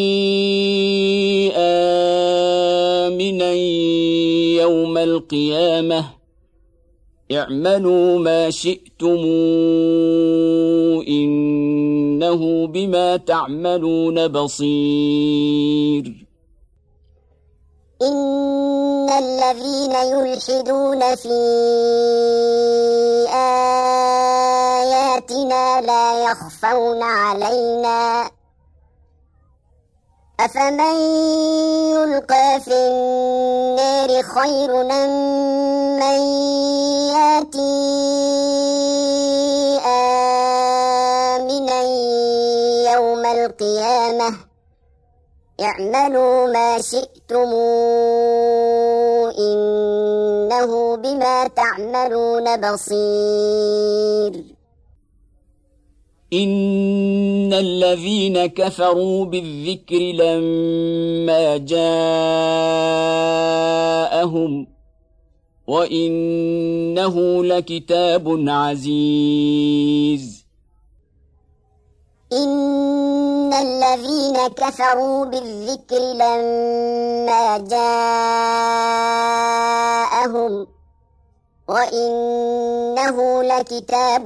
آمنا يوم القيامة اعملوا ما شئتم إنه بما تعملون بصير إن الذين يلحدون في آياتنا لا يخفون علينا أفمن يلقى في النار خير أم من ياتي آمنا يوم القيامة اعملوا ما شئتم إنه بما تعملون بصير إن الذين كفروا بالذكر لما جاءهم وإنه لكتاب عزيز إن الذين كفروا بالذكر لما جاءهم وإنه لكتاب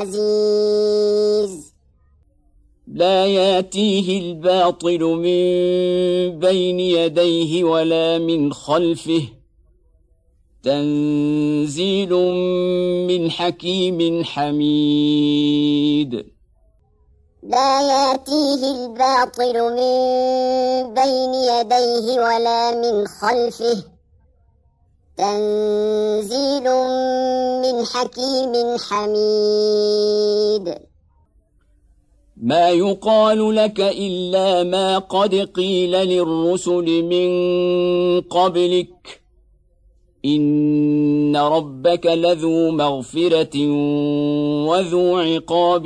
عزيز لا ياتيه الباطل من بين يديه ولا من خلفه تنزيل من حكيم حميد لا ياتيه الباطل من بين يديه ولا من خلفه تنزيل من حكيم حميد ما يقال لك إلا ما قد قيل للرسل من قبلك إن ربك لذو مغفرة وذو عقاب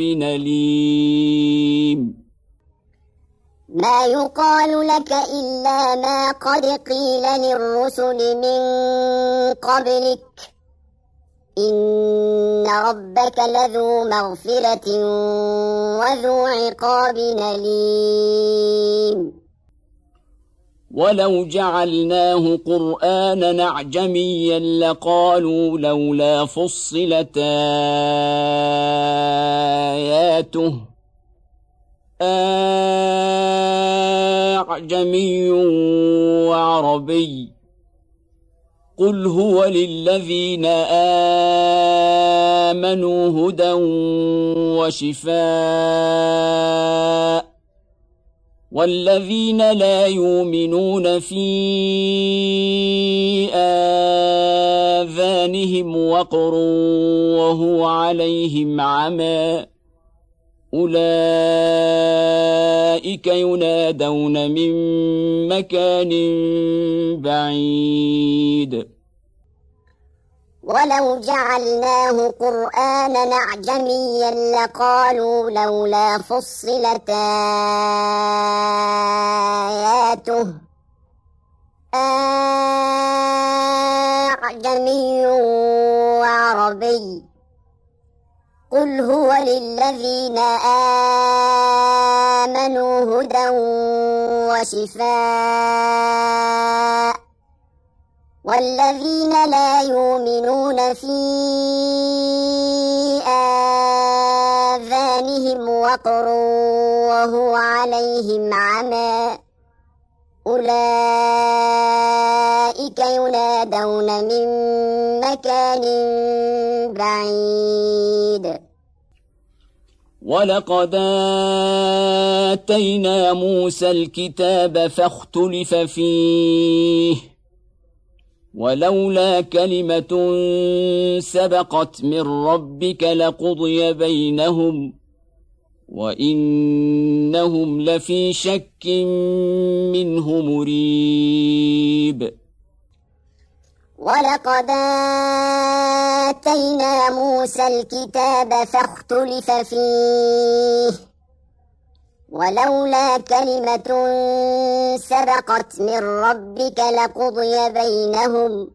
أليم ما يقال لك إلا ما قد قيل للرسل من قبلك إن ربك لذو مغفرة وذو عقاب أليم ولو جعلناه قرآنا أعجميا لقالوا لولا فصلت آياته أعجمي وعربي قل هو للذين آمنوا هدى وشفاء والذين لا يؤمنون في آذانهم وقر وهو عليهم عمى أولئك ينادون من مكان بعيد ولو جعلناه قرآنا أعجميا لقالوا لولا فصلت آياته أعجمي وعربي قل هو للذين آمنوا هدى وشفاء والذين لا يؤمنون في آذانهم وقر وهو عليهم عمى أولئك ينادون من مكان بعيد ولقد آتينا موسى الكتاب فاختلف فيه ولولا كلمة سبقت من ربك لقضي بينهم وإنهم لفي شك منه مريب ولقد آتينا موسى الكتاب فاختلف فيه ولولا كلمة سبقت من ربك لقضي بينهم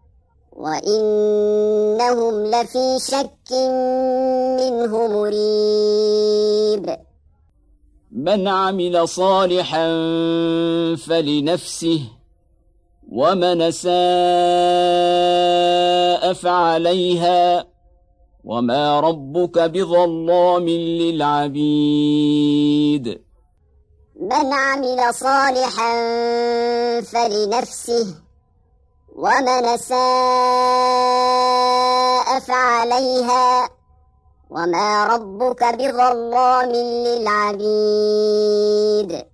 وإنهم لفي شك منه مريب من عمل صالحا فلنفسه ومن أساء فعليها وما ربك بظلام للعبيد من عمل صالحا فلنفسه ومن أساء فعليها وما ربك بظلام للعبيد